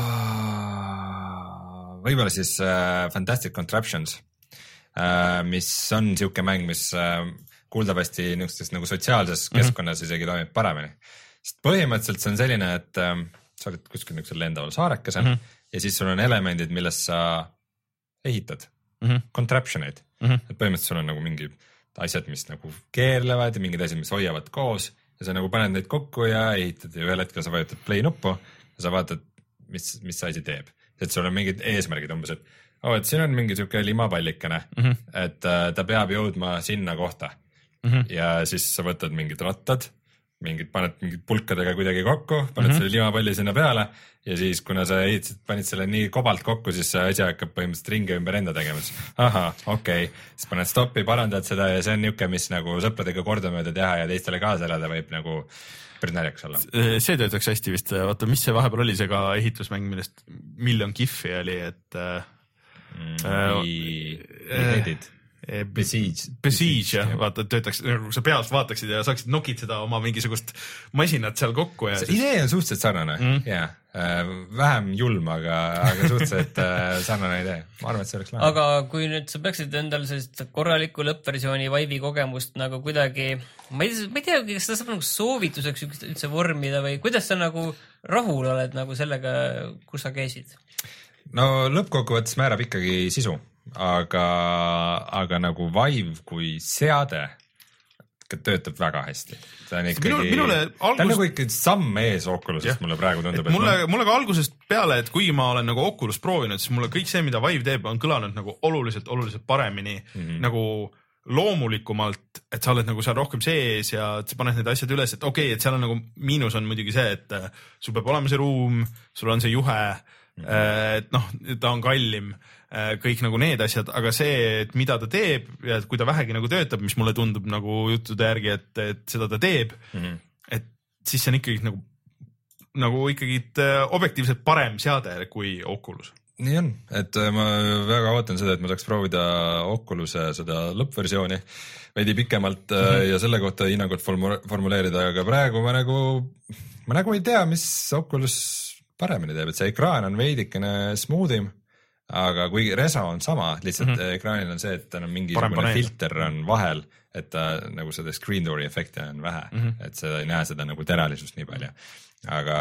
Võib-olla siis uh, Fantastic Contraptions, uh, mis on siuke mäng, mis uh, kuuldavasti niisugustes nagu sotsiaalses keskkonnas mm -hmm. isegi toimib paremini. Sest põhimõtteliselt see on selline, et um, sa oled kuskil niisugusel lendaval saarekesel mm -hmm. ja siis sul on elemendid, millest sa ehitad. Mm -hmm. Contraptioneid mm, -hmm. et põhimõtteliselt sul on nagu mingi asjad, mis nagu keerlevad ja mingid asjad, mis hoiavad koos ja sa nagu paned neid kokku ja ehitad ja ühel hetkel sa vajutad play nuppu ja sa vaatad, mis, mis see asi teeb. Et sul on mingid eesmärgid umbes, et oh, et siin on mingi siuke limapallikene mm, -hmm. et uh, ta peab jõudma sinna kohta mm -hmm. ja siis sa võtad mingid rattad, mingid, paned mingid pulkadega kuidagi kokku, paned mm -hmm. selle limapalli sinna peale ja siis, kuna sa ehitasid, panid selle nii kobalt kokku, siis see asi hakkab põhimõtteliselt ringi ümber enda tegema. Ahah, okei okay., siis paned stoppi, parandad seda ja see on niuke, mis nagu sõpradega kordamööda teha ja teistele kaasa elada võib nagu päris naljakas olla. See töötaks hästi vist, vaata, mis see vahepeal oli, see ka ehitusmäng, millest miljon kihvi oli, et mm, äh, äh, Besiege. Besiege, jah, vaata, töötaks, nagu sa peas vaataksid ja saaksid nokitseda oma mingisugust masinat seal kokku. Ja see siis... idee on suhteliselt sarnane mm., jah. Vähem julm, aga, aga suhteliselt sarnane idee. Ma arvan, et see oleks lahe. Aga kui nüüd sa peaksid endal sellist korralikku lõppversiooni Vive'i kogemust nagu kuidagi, ma ei, ma ei tea, kas seda saab nagu soovituseks üldse vormida või kuidas sa nagu rahul oled nagu sellega, kus sa käisid? No lõppkokkuvõttes määrab ikkagi sisu. Aga, aga nagu Vive kui seade töötab väga hästi. Ta on ikkagi, Minu, minule algus... ta on nagu ikkagi samm ees Oculusest, mulle praegu tundub. Mulle, ma... mulle ka algusest peale, et kui ma olen nagu Oculus proovinud, siis mulle kõik see, mida Vive teeb, on kõlanud nagu oluliselt, oluliselt paremini mm -hmm. nagu loomulikumalt, et sa oled nagu seal rohkem sees ja sa paned need asjad üles, et okei okay,, et seal on nagu miinus on muidugi see, et sul peab olema see ruum, sul on see juhe, mm -hmm. et noh, ta on kallim, kõik nagu need asjad, aga see, et mida ta teeb ja kui ta vähegi nagu töötab, mis mulle tundub nagu juttude järgi, et, et seda ta teeb mm, -hmm. et siis see on ikkagi nagu, nagu ikkagi objektiivselt parem seade kui Oculus. Nii on, et ma väga ootan seda, et ma saaks proovida Oculus'e seda lõppversiooni veidi pikemalt mm -hmm. ja selle kohta hinnangut formuleerida, aga praegu ma nagu, ma nagu ei tea, mis Oculus paremini teeb, et see ekraan on veidikene smoothim. aga kui reso on sama, lihtsalt mm -hmm. ekraanil on see, et tal on mingisugune filter on vahel, et ta nagu seda screen door'i efekti on vähe mm, -hmm. et seda ei näe seda nagu teralisust nii palju. aga,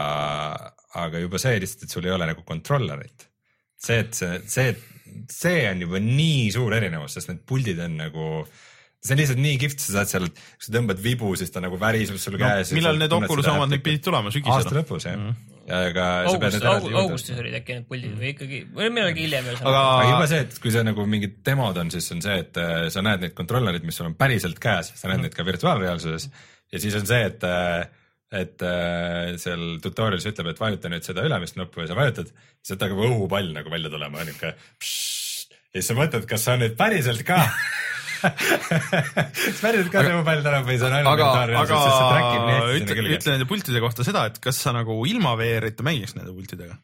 aga juba see lihtsalt, et sul ei ole nagu controllerit. see, et see, see, see on juba nii suur erinevus, sest need puldid on nagu see on lihtsalt nii kihvt, sa saad seal, kui sa tõmbad vibu, siis ta nagu väriseb sul no, käes. Millal need Oculus omad nüüd pidid tulema sügisel? Aasta lõpus, jah. Mm. Aga August, august, augustis olid äkki need puldid või ikkagi, või millalgi hiljem. Aga... aga juba see, et kui see nagu mingid demod on, siis on see, et sa näed neid kontrollerid, mis sul on päriselt käes, sa näed mm. neid ka virtuaalreaalsuses ja siis on see, et et seal tutorialis ütleb, et vajuta nüüd seda ülemist nuppu ja sa vajutad, siis hakkab õhupall nagu välja tulema niuke ja siis sa mõtled, kas sa nüüd päriselt ka päriselt ka see õhupall tuleb või see on ainult virtuaalreaalsus, sest see trackib nii hästi sinna külge. Ütle nende pultide kohta seda, et kas sa nagu ilma V R-ita mängiks nende pultidega?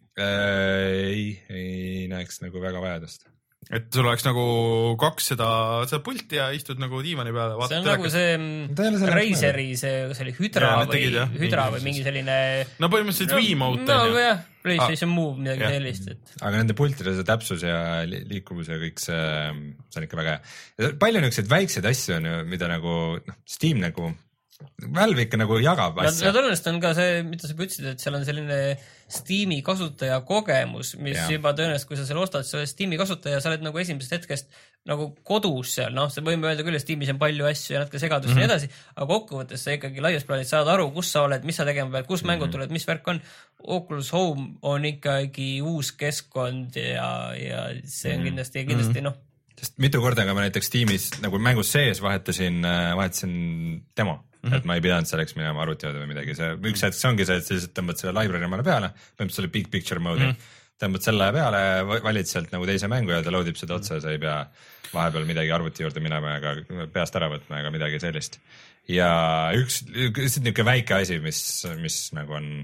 Ei, ei näeks nagu väga vajadust. Et sul oleks nagu kaks seda, seda pulti ja istud nagu diivani peale. See on nagu see Razeri, see, see oli Hydra ja, või, tegid, hüdra või mingi selline... No põhimõtteliselt Wiimote. No jah, PlayStation ah. Move, midagi ja. sellist. Et... Aga nende pultide see täpsus ja liikuvus ja kõik see, see on ikka väga hea. Palju niisuguseid väikseid asju on ju, mida nagu no, Steam nagu... Valve ikka nagu jagab asja. Ja tõenäoliselt on ka see, mida sa ütlesid, et seal on selline Steam'i kasutaja kogemus, mis ja. juba tõenäoliselt, kui sa selle ostad, sa oled Steam'i kasutaja, sa oled nagu esimesest hetkest nagu kodus seal, noh, sa võime öelda küll, et Steam'is on palju asju ja natuke segadust mm -hmm. ja edasi, aga kokkuvõttes sa ikkagi laias plaanis saad aru, kus sa oled, mis sa tegema pead, kus mm -hmm. mängud tulevad, mis värk on. Oculus Home on ikkagi uus keskkond ja, ja see on mm -hmm. kindlasti, kindlasti noh. Sest mitu korda ka ma näiteks Steam'is nagu mängus sees vahetasin, vahetasin demo. Mm -hmm. et ma ei pidanud selleks minema arvutijoode või midagi, see üks hetk see ongi see, et sa lihtsalt tõmbad selle library omale peale, põhimõtteliselt selle big picture mode'i mm, -hmm. tõmbad selle peale, valid sealt nagu teise mängu ja ta loadib seda otsa ja sa ei pea vahepeal midagi arvuti juurde minema ega peast ära võtma ega midagi sellist. ja üks, üks niisugune väike asi, mis, mis nagu on,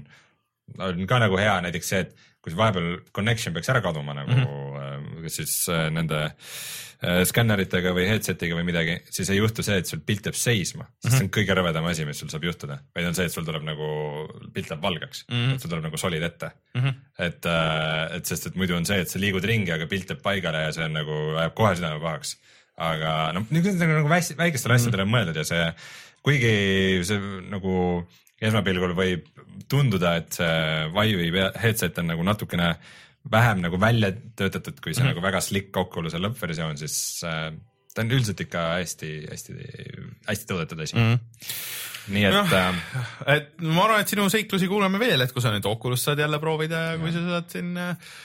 on ka nagu hea, näiteks see, et kui vahepeal connection peaks ära kaduma nagu mm -hmm. kas siis nende skänneritega või headsetiga või midagi, siis ei juhtu see, et sul pilt jääb seisma, sest mm -hmm. see on kõige rõvedam asi, mis sul saab juhtuda, vaid on see, et sul tuleb nagu, pilt läheb valgeks mm, -hmm. et sul tuleb nagu solid ette mm. -hmm. et, et sest, et muidu on see, et sa liigud ringi, aga pilt jääb paigale ja see on nagu, ajab kohe südame pahaks. aga noh, nüüd nagu, nagu väikestele asjadele mm -hmm. mõeldud ja see, kuigi see nagu esmapilgul võib tunduda, et see Vive'i headset on nagu natukene vähem nagu välja töötatud, kui see mm -hmm. nagu väga slick Oculus'e lõppversioon, siis äh, ta on üldiselt ikka hästi, hästi, hästi toodetud asi mm. -hmm. nii et no,... Äh, et ma arvan, et sinu seiklusi kuuleme veel, et kui sa nüüd Oculus saad jälle proovida ja kui ja. sa saad siin...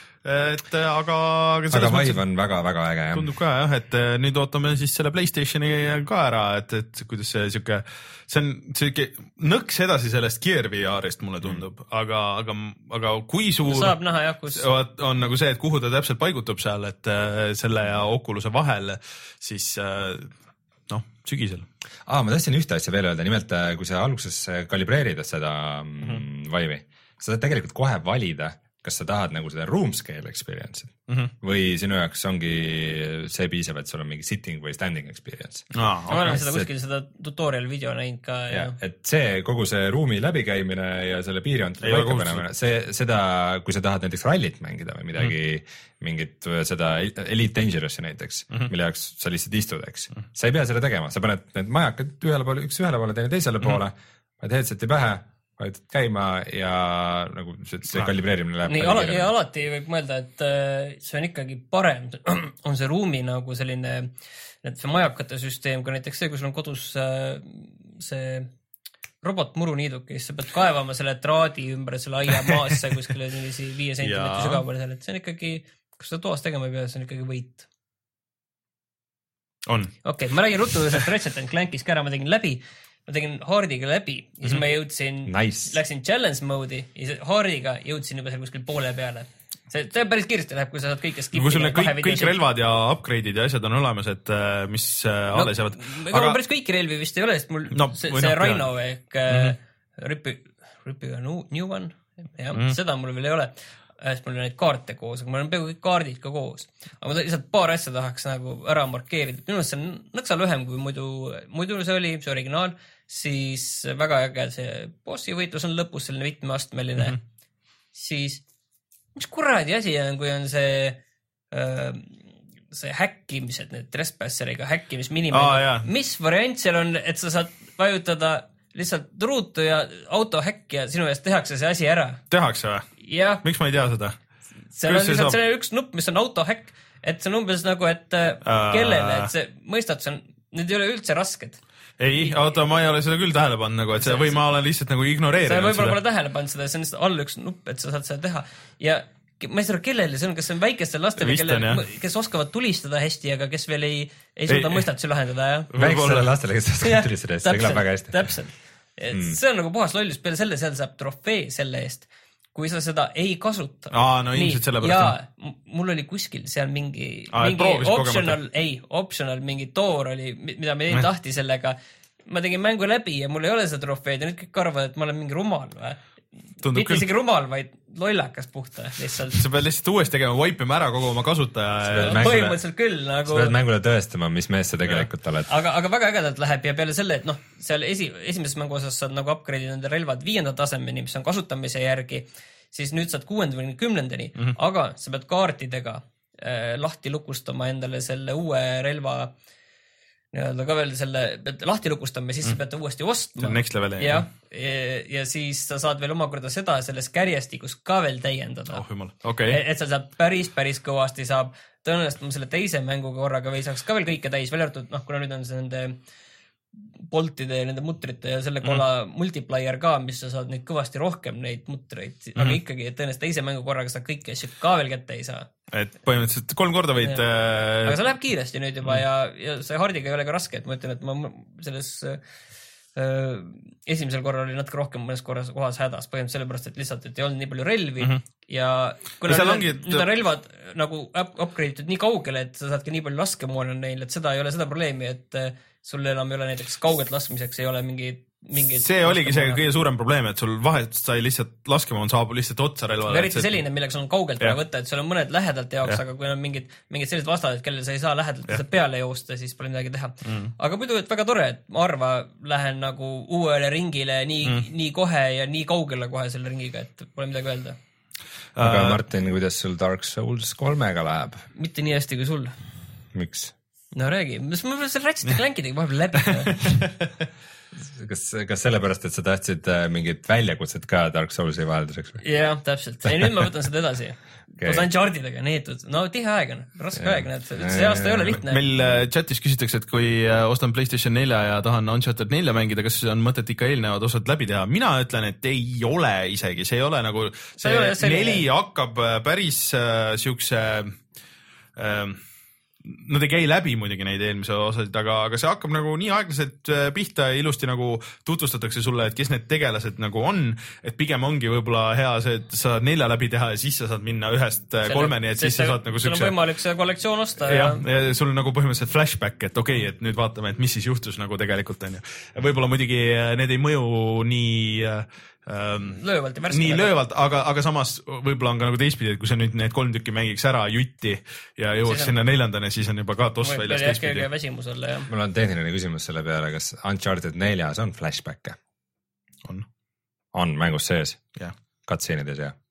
et aga aga, aga Vive on väga-väga äge jah. Tundub ka jah, et nüüd ootame siis selle PlayStationi ka ära, et, et kuidas see siuke, see on siuke nõks edasi sellest Gear V R-ist mulle tundub mm., aga, aga, aga kui suur saab näha jah, kus on nagu see, et kuhu ta täpselt paigutub seal, et selle ja Oculus'e vahel, siis noh, sügisel. Aa, ma tahtsin ühte asja veel öelda, nimelt kui sa alguses kalibreerid seda mm -hmm. Vive'i, sa saad tegelikult kohe valida, kas sa tahad nagu seda room scale experience'i mm -hmm. või sinu jaoks ongi see piisab, et sul on mingi sitting või standing experience. Ah, okay. Ma olen seda kuskil seda tutorial video näinud ka. Ja, ja. Et see kogu see ruumi läbikäimine ja selle piirjoonte paika panemine, see, seda, kui sa tahad näiteks rallit mängida või midagi mm, -hmm. mingit seda Elite Dangerous'i näiteks mm, -hmm. mille jaoks sa lihtsalt istud, eks. Mm -hmm. sa ei pea seda tegema, sa paned need majakad ühele poole, üks ühele poole, teine teisele mm -hmm. poole, paned headseti pähe, vajutad käima ja nagu see kalibreerimine läheb. Nii, ala, ja alati võib mõelda, et see on ikkagi parem, on see ruumi nagu selline, see majakate süsteem, ka näiteks see, kui sul on kodus see robotmuruniiduki, siis sa pead kaevama selle traadi ümber selle aia maasse kuskile viie sentimeetri sügavale seal, et see on ikkagi, kus seda toas tegema ei pea, see on ikkagi võit. On. Okei, okay, ma räägin ruttu, sest Ratchet and Clankis ka ära, ma tegin läbi. Ma tegin Hardiga läbi ja siis mm -hmm. ma jõudsin, nice. läksin challenge mode'i ja Hardiga jõudsin juba seal kuskil poole peale. See, see päris kiiresti läheb, kui sa saad kõike skipida. Kui sul need kõik, kõik relvad ja upgrade'id ja asjad on olemas, et mis no, alles jäävad. Ega aga... päris kõiki relvi vist ei ole, sest mul no, see, see no, Rhino ehk mm -hmm. Ripi, Ripiga New One, jah, mm -hmm. seda mul veel ei ole. Sest mul on neid kaarte koos, aga mul on peaaegu kõik kaardid ka koos. Aga ma lihtsalt paar asja tahaks nagu ära markeerida. Minu see on nõksa lühem, kui muidu, muidu see oli, see originaal, siis väga äge see bossi võitlus on lõpus selline mitmeastmeline. Mm -hmm. Siis mis kuradi asi on, kui on see äh, see häkkimised, need trespasseriga häkkimisminimid, ah, mis variant seal on, et sa saad vajutada lihtsalt ruutu ja auto häkki ja sinu eest tehakse see asi ära. Tehakse või? Jah. Miks ma ei tea seda? seal on lihtsalt saab... üks nupp, mis on autohäkk, et see on umbes nagu, et uh... kellele, et see mõistad, see on, need ei ole üldse rasked. Ei, oota, ma ei ole seda küll tähele pannud nagu, et see, või ma olen lihtsalt nagu ignoreerinud seda. Sa võib-olla pole tähele pannud seda, see on lihtsalt all üks nupp, et sa saad seda teha. Ja ma ei saa aru, kellele see on, kas see on väikestel lastele, kelle, kes oskavad tulistada hästi, aga kes veel ei, ei suuda ei, mõistatusi lahendada. Ja? Väikestele lastele, kes oskavad tulistada hästi, see kõlab väga hästi. Täpselt. Mm. See on nagu puhas lollus, peale selle seal saab trofee selle eest. Kui sa seda ei kasuta. Aa, no ilmselt selle pärast. Ja mul oli kuskil seal mingi, Aa, mingi optional, ei, optional mingi toor oli, mida me ei tahti sellega. Ma tegin mängu läbi ja mul ei ole seda trofeed ja nüüd kõik arvavad, et ma olen mingi rumal või. Tundub mitte isegi rumal, vaid lollakas puhta lihtsalt. Sa pead lihtsalt uuesti tegema, vaipima ära kogu oma kasutaja. Ja... põhimõtteliselt küll. Nagu... Sa pead mängule tõestama, mis mees sa tegelikult oled. Aga, aga väga ägedalt läheb ja peale selle, et noh, seal esi, esimeses mängu osas saad nagu upgrade nende relvad viienda tasemeni, mis on kasutamise järgi, siis nüüd saad kuuenda või kümnendani, mm -hmm. aga sa pead kaartidega äh, lahti lukustama endale selle uue relva nii-öelda ka veel selle pead lahti lukustama ja siis mm. sa pead uuesti ostma. Next level. Ja, ja, ja siis sa saad veel omakorda seda selles kärjestikus ka veel täiendada. Oh, jumal. Okay. Et, et sa saab päris, päris kõvasti saab tõenäoliselt ma selle teise mänguga korraga või saaks ka veel kõike täis, välja arvatud, noh, kuna nüüd on see nende boltide ja nende mutrite ja selle kola mm. multiplier ka, mis sa saad neid kõvasti rohkem neid mutreid, mm. aga ikkagi, et tõenäoliselt teise mängu korraga sa kõiki asju ka veel kätte ei saa. Et põhimõtteliselt kolm korda võid... Äh... Aga see läheb kiiresti nüüd juba mm. ja, ja see hardiga ei ole ka raske, et ma ütlen, et ma selles äh, esimesel korral oli natuke rohkem mõnes korras kohas hädas, põhimõtteliselt sellepärast, et lihtsalt, et ei olnud nii palju relvi mm -hmm. ja kuna nüüd, ongi, et... nüüd on relvad nagu upgrade'itud nii kaugele, et sa saadki nii palju laskemoona neil, et seda ei ole seda probleemi, et sul enam ei ole näiteks kaugelt laskmiseks, ei ole mingi Mingid see oligi see kõige suurem probleem, et sul vahet sai lihtsalt laskemoon saabub lihtsalt otsa relvale. Eriti see... selline, millega sul on kaugelt vaja võtta, et sul on mõned lähedalt jaoks, aga kui on mingid, mingid sellised vastased, kellele sa ei saa lähedalt ja. peale joosta, siis pole midagi teha. Mm. Aga muidu, et väga tore, et ma arva, lähen nagu uuele ringile nii, mm. nii kohe ja nii kaugele kohe selle ringiga, et pole midagi öelda. Aga Martin, kuidas sul Dark Souls kolmega läheb? Mitte nii hästi kui sul. Miks? No räägi, mis ma seal Ratchet Clankidega vahepeal läbi kas, kas sellepärast, et sa tahtsid mingit väljakutset ka Dark Soulsi vahelduseks või? Jah, täpselt. Ja nüüd ma võtan seda edasi. Okay. Koos Unchartedega neetud. No tihe aeg on, raske aeg, näed. See aasta ei ole lihtne. Meil chatis küsitakse, et kui ostan PlayStation nelja ja tahan Uncharted nelja mängida, kas on mõtet ikka eelnevad osad läbi teha? Mina ütlen, et ei ole isegi. See ei ole nagu... See ole, neli hakkab päris äh, siukse... Äh, Nad ei käi läbi muidugi neid eelmise osasid, aga, aga see hakkab nagu nii aeglaselt pihta ja ilusti nagu tutvustatakse sulle, et kes need tegelased nagu on, et pigem ongi võib-olla hea see, et sa saad nelja läbi teha ja siis sa saad minna ühest selle, kolmeni, et siis sa saad nagu sul on võimalik see kollektsioon osta. Ja, ja... ja sul on nagu põhimõtteliselt flashback, et okei, okay, et nüüd vaatame, et mis siis juhtus nagu tegelikult on ju. Võib-olla muidugi need ei mõju nii... Ähm, löövalt ja värskelt. Nii löövalt, aga, aga samas võib-olla on ka nagu teistpidi, et kui sa nüüd need kolm tükki mängiks ära jutti ja jõuaks on... sinna neljandane, siis on juba ka toss väljas teistpidi. Väsimusele, jah. Mul on tehniline küsimus selle peale, kas Uncharted neljas on flashback'e? On. On mängus sees? Jah. Cutscene'ides, jah?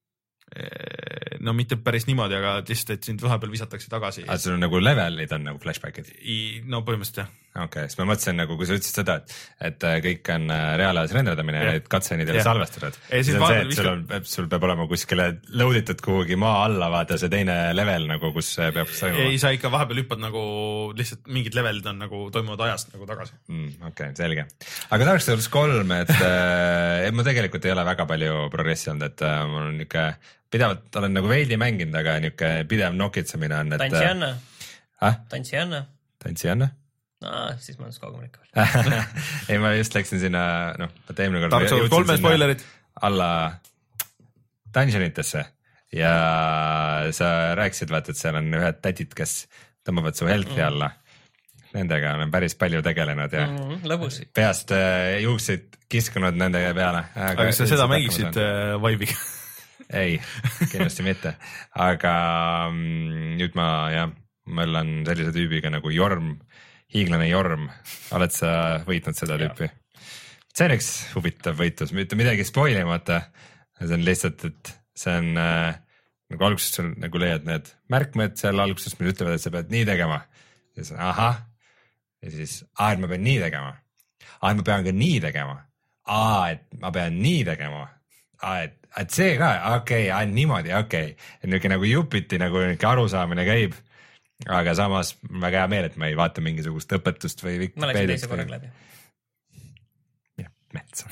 No mitte päris niimoodi, aga lihtsalt, et sind vahepeal visatakse tagasi. Aga sul on nagu levelid on nagu flashback'id? No põhimõtteliselt jah. Okei, okay, siis ma mõtlesin nagu, kui sa ütlesid seda, et, et kõik on reaalajas renderdamine ja need cutscene'id ei ole salvestatud. Siis on see, et sul, on, sul peab olema kuskile loaditud kuhugi maa alla vaata see teine level nagu, kus peab toimuma. Ei, sa ikka vahepeal hüppad nagu lihtsalt mingid levelid on nagu toimuvad ajast nagu tagasi. Mm, okei, okay, selge. Aga Dark Souls kolm, et, et ma tegelikult ei ole väga palju progressi olnud, et mul on niuke pidevalt, olen nagu veidi mänginud, aga niuke pidev nokitsamine on, et... Tantsianna. Ah? Tantsianna. Tantsianna? No, siis ma olen kaugemal ikka veel. Ei, ma just läksin sinna, noh, teemine kord Dark Souls kolme spoilerid alla dungeonitesse ja sa rääkisid, vaata, et seal on ühed tätid, kes tõmbavad su health'i mm. alla. Nendega olen päris palju tegelenud ja mm, lõbus. Peast juuksid kiskunud nende peale. Aga, aga sa seda mängiksid äh, Vive'iga? Ei, kindlasti mitte. Aga mm, nüüd ma, jah, meil on sellise tüübiga nagu Jorm, hiiglane Jorm. Oled sa võitnud seda tüüpi? See on üks huvitav võitlus, mitte midagi spoilimata. See on lihtsalt, et see on äh, nagu alguses sul nagu leiad need märkmed seal alguses, mis ütlevad, et sa pead nii tegema. Ja siis ahah. Ja siis, aa, et ma pean nii tegema. Aa, et ma pean ka nii tegema. Aa, et ma pean nii tegema. Aa, et, et see ka, okei, okay, niimoodi, okei. Okay. Et niuke nagu jupiti nagu niuke arusaamine käib. Aga samas väga hea meel, et ma ei vaata mingisugust õpetust või ma läksin teise korraga läbi. Jah, metsa.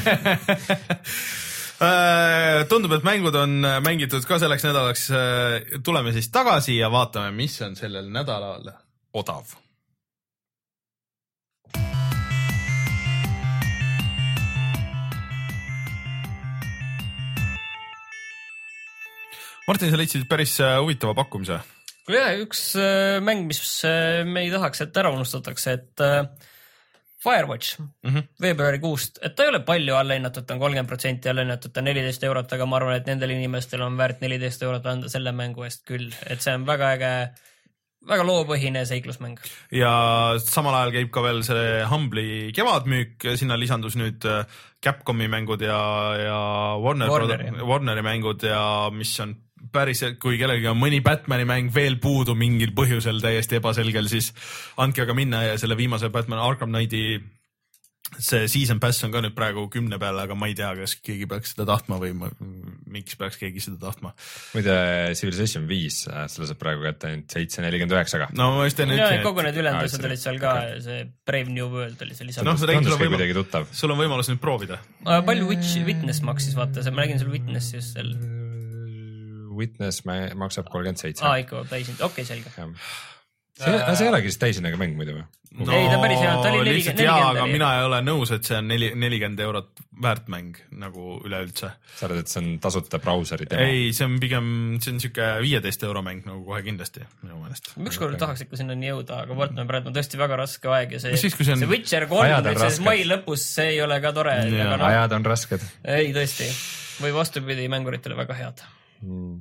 Tundub, et mängud on mängitud ka selleks nädalaks. Tuleme siis tagasi ja vaatame, mis on sellel nädalal odav. Martin, sa leidsid päris huvitava pakkumise. Ja, üks mäng, mis me ei tahaks, et ära unustatakse, et Firewatch mm -hmm. veebruarikuust, et ta ei ole palju allahinnatud, ta on kolmkümmend protsenti allahinnatud, ta on neliteist eurot, aga ma arvan, et nendel inimestel on väärt neliteist eurot anda selle mängu eest küll, et see on väga äge, väga loopõhine seiklusmäng. Ja samal ajal käib ka veel see Humble'i kevadmüük, sinna lisandus nüüd Capcomi mängud ja, ja Warner Warneri. Warneri mängud ja mis on päris, kui kellelgi on mõni Batmani mäng veel puudu mingil põhjusel täiesti ebaselgel, siis andke aga minna ja selle viimase Batman Arkham Knighti see season pass on ka nüüd praegu kümne peale, aga ma ei tea, kas keegi peaks seda tahtma või ma, miks peaks keegi seda tahtma. Muide Civilization viis, selle saab praegu kätte ainult seitse nelikümmend üheksa ka. No ma just enne ütlen, et kogu need ülendused olid seal ka, okay. See Brave New World oli see lisandus. No, tundus ka kuidagi tuttav. Sul on võimalus nüüd proovida. Palju Witness maksis, vaata, ma nägin sul Witness just seal. Witness maksab kolmkümmend seitse. Aa, ikka täisin, okei, okay, selge. See, äh, see ei olegi siis täisinega mäng muidu või? No, ei, ta päris hea, ta oli nelikümmend. Jaa, aga mina ei ole nõus, et see on nelikümmend eurot väärt mäng nagu üleüldse. Sa arvad, et see on tasuta brauseri demo? Ei, see on pigem, see on siuke viieteist euro mäng nagu kohe kindlasti minu meelest. Ükskord tahaks ikka sinna nii jõuda, aga vaatame praegu on tõesti väga raske aeg ja see, siis, see, on... see Witcher kolm, see mai lõpus, see ei ole ka tore. No, ajad on rasked. Ei, tõesti. Või vastupidi, mänguritele väga head. Mm.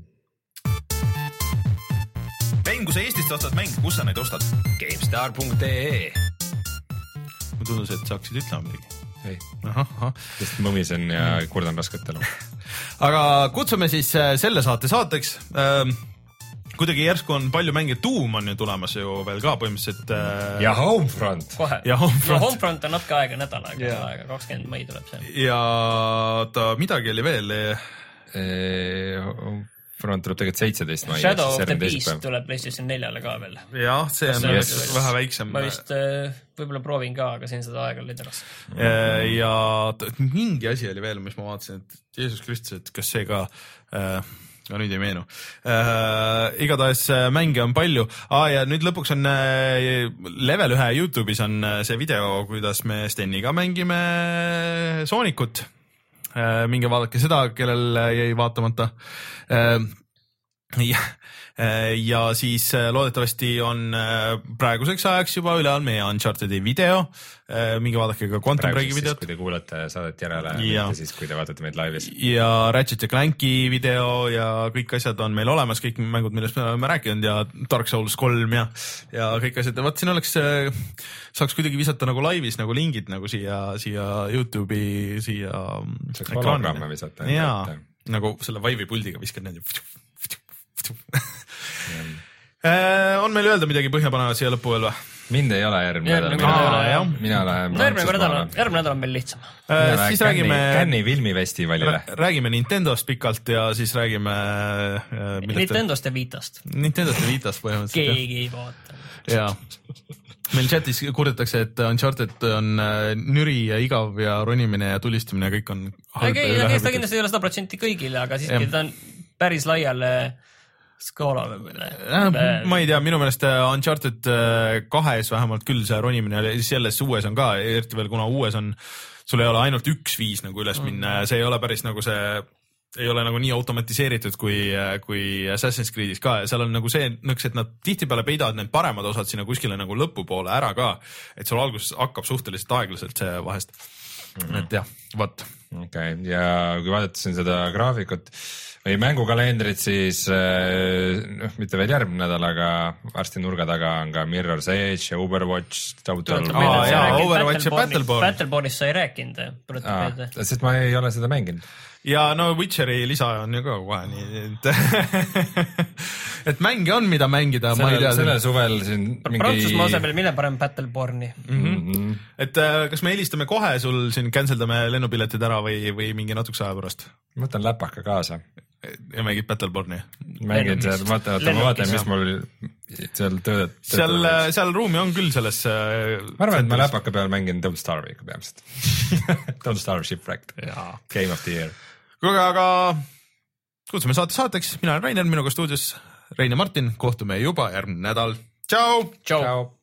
Mäng, kui sa Eestist ostad mäng, kus sa neid ostad? GameStar punkt ee Ma tundus, et saaksid ütlema midagi. Ei, aha, aha. sest mõmisen ja kurdan rasketel. Aga kutsume siis selle saate saateks. Kuidagi järsku on palju mänge, Doom on ju tulemas ju veel ka põhimõtteliselt. Ja Homefront. Kohe. Ja Homefront. No, Homefront on natuke aega, nädal aega, yeah. aega, kakskümmend mai tuleb see. Ja ta midagi oli veel. Front tuleb tegelikult seitseteist mai. Shadow of the Beast tuleb PlayStation neljale ka veel. Jah, see on yes. vähe väiksem. Ma vist võib-olla proovin ka, aga siin seda aega oli teras. Ja mingi asi oli veel, mis ma vaatasin, et Jeesus Kristus, et kas see ka, äh, no nüüd ei meenu. Äh, igatahes mänge on palju. Ah, ja nüüd lõpuks on äh, level ühe YouTube'is on see video, kuidas me Steniga mängime Soonikut. Minge vaadake seda, kellel jäi vaatamata. Ja, ja siis loodetavasti on praeguseks ajaks juba üle on meie Uncharted'i video. Minge vaadake ka Quantum Breaki videot. Kui te kuulete saadet järele, ja siis kui te vaatate meid laivis. Ja Ratchet ja Clanki video ja kõik asjad on meil olemas, kõik mängud, millest me oleme rääkinud ja Dark Souls kolm ja, ja kõik asjad. Vaat siin oleks, saaks kuidagi visata nagu laivis nagu lingid nagu siia, siia YouTube'i, siia saaks hologramme visata. Jaa, nagu selle Vive'i puldiga viskad need. On meil öelda midagi põhjapanevat siia lõppu veel või? Mind ei ole järgmine nädal. Mina lähen no, järgmine nädal, järgmine nädal on meil lihtsam. Äh, siis räägime Cannes'i filmifestivalile. Räägime Nintendost pikalt ja siis räägime äh, Nintendost ja Vitast. Nintendost ja Vitast põhimõtteliselt. Keegi ei vaata. Jaa. Meil chatis kurdetakse, et Uncharted on nüri ja igav ja ronimine ja tulistamine ja kõik on halb. Ei, ta kindlasti ei ole sada protsenti kõigile, aga siiski ta on päris laiale skoola või? Ma ei tea, minu meelest Uncharted kahes vähemalt küll see ronimine, siis selles uues on ka, eriti veel kuna uues on, sul ei ole ainult üks viis nagu üles minna ja see ei ole päris nagu see, ei ole nagu nii automatiseeritud kui, kui Assassin's Creed'is ka ja seal on nagu see nõks, et nad tihtipeale peidavad need paremad osad sinna kuskile nagu lõpupoole ära ka, et sul alguses hakkab suhteliselt aeglaselt see vahest. Mm-hmm. Et jah, võt. Okay. Ja kui vaadata siin seda graafikut või mängukalendrit, siis noh, mitte veel järgmine nädal, aga varsti nurga taga on ka Mirror's Edge ja Overwatch. Total... Aa, jaa, Overwatch ja Battleborn. Battlebornist sa ei rääkinud. Aa, sest ma ei ole seda mänginud. ja no Witcheri lisa on ju ka kohe nii, et, et mänge on, mida mängida. Sellel, sellel suvel siin mingi... Prantsusmaa asemel mille parem Battleborni. Mm -hmm. Et kas me helistame kohe sul siin, canceldame lennupiletid ära või, või mingi natukese aja pärast? Ma võtan läpaka kaasa. Ja mängid Battleborni? Mängin seal, vaata, vaata, ma vaatan, mis mul seal tööd. Seal, seal ruumi on küll selles. Ma arvan, et ma läpaka peal mängin Don't Starve ikka peamiselt. Don't Starve Shipwrecked. Game of the Year. Kuule, aga kutsume saate saateks. Mina olen Rainer, minuga stuudios Rein ja Martin. Kohtume juba järgmine nädal. Tšau! Tšau!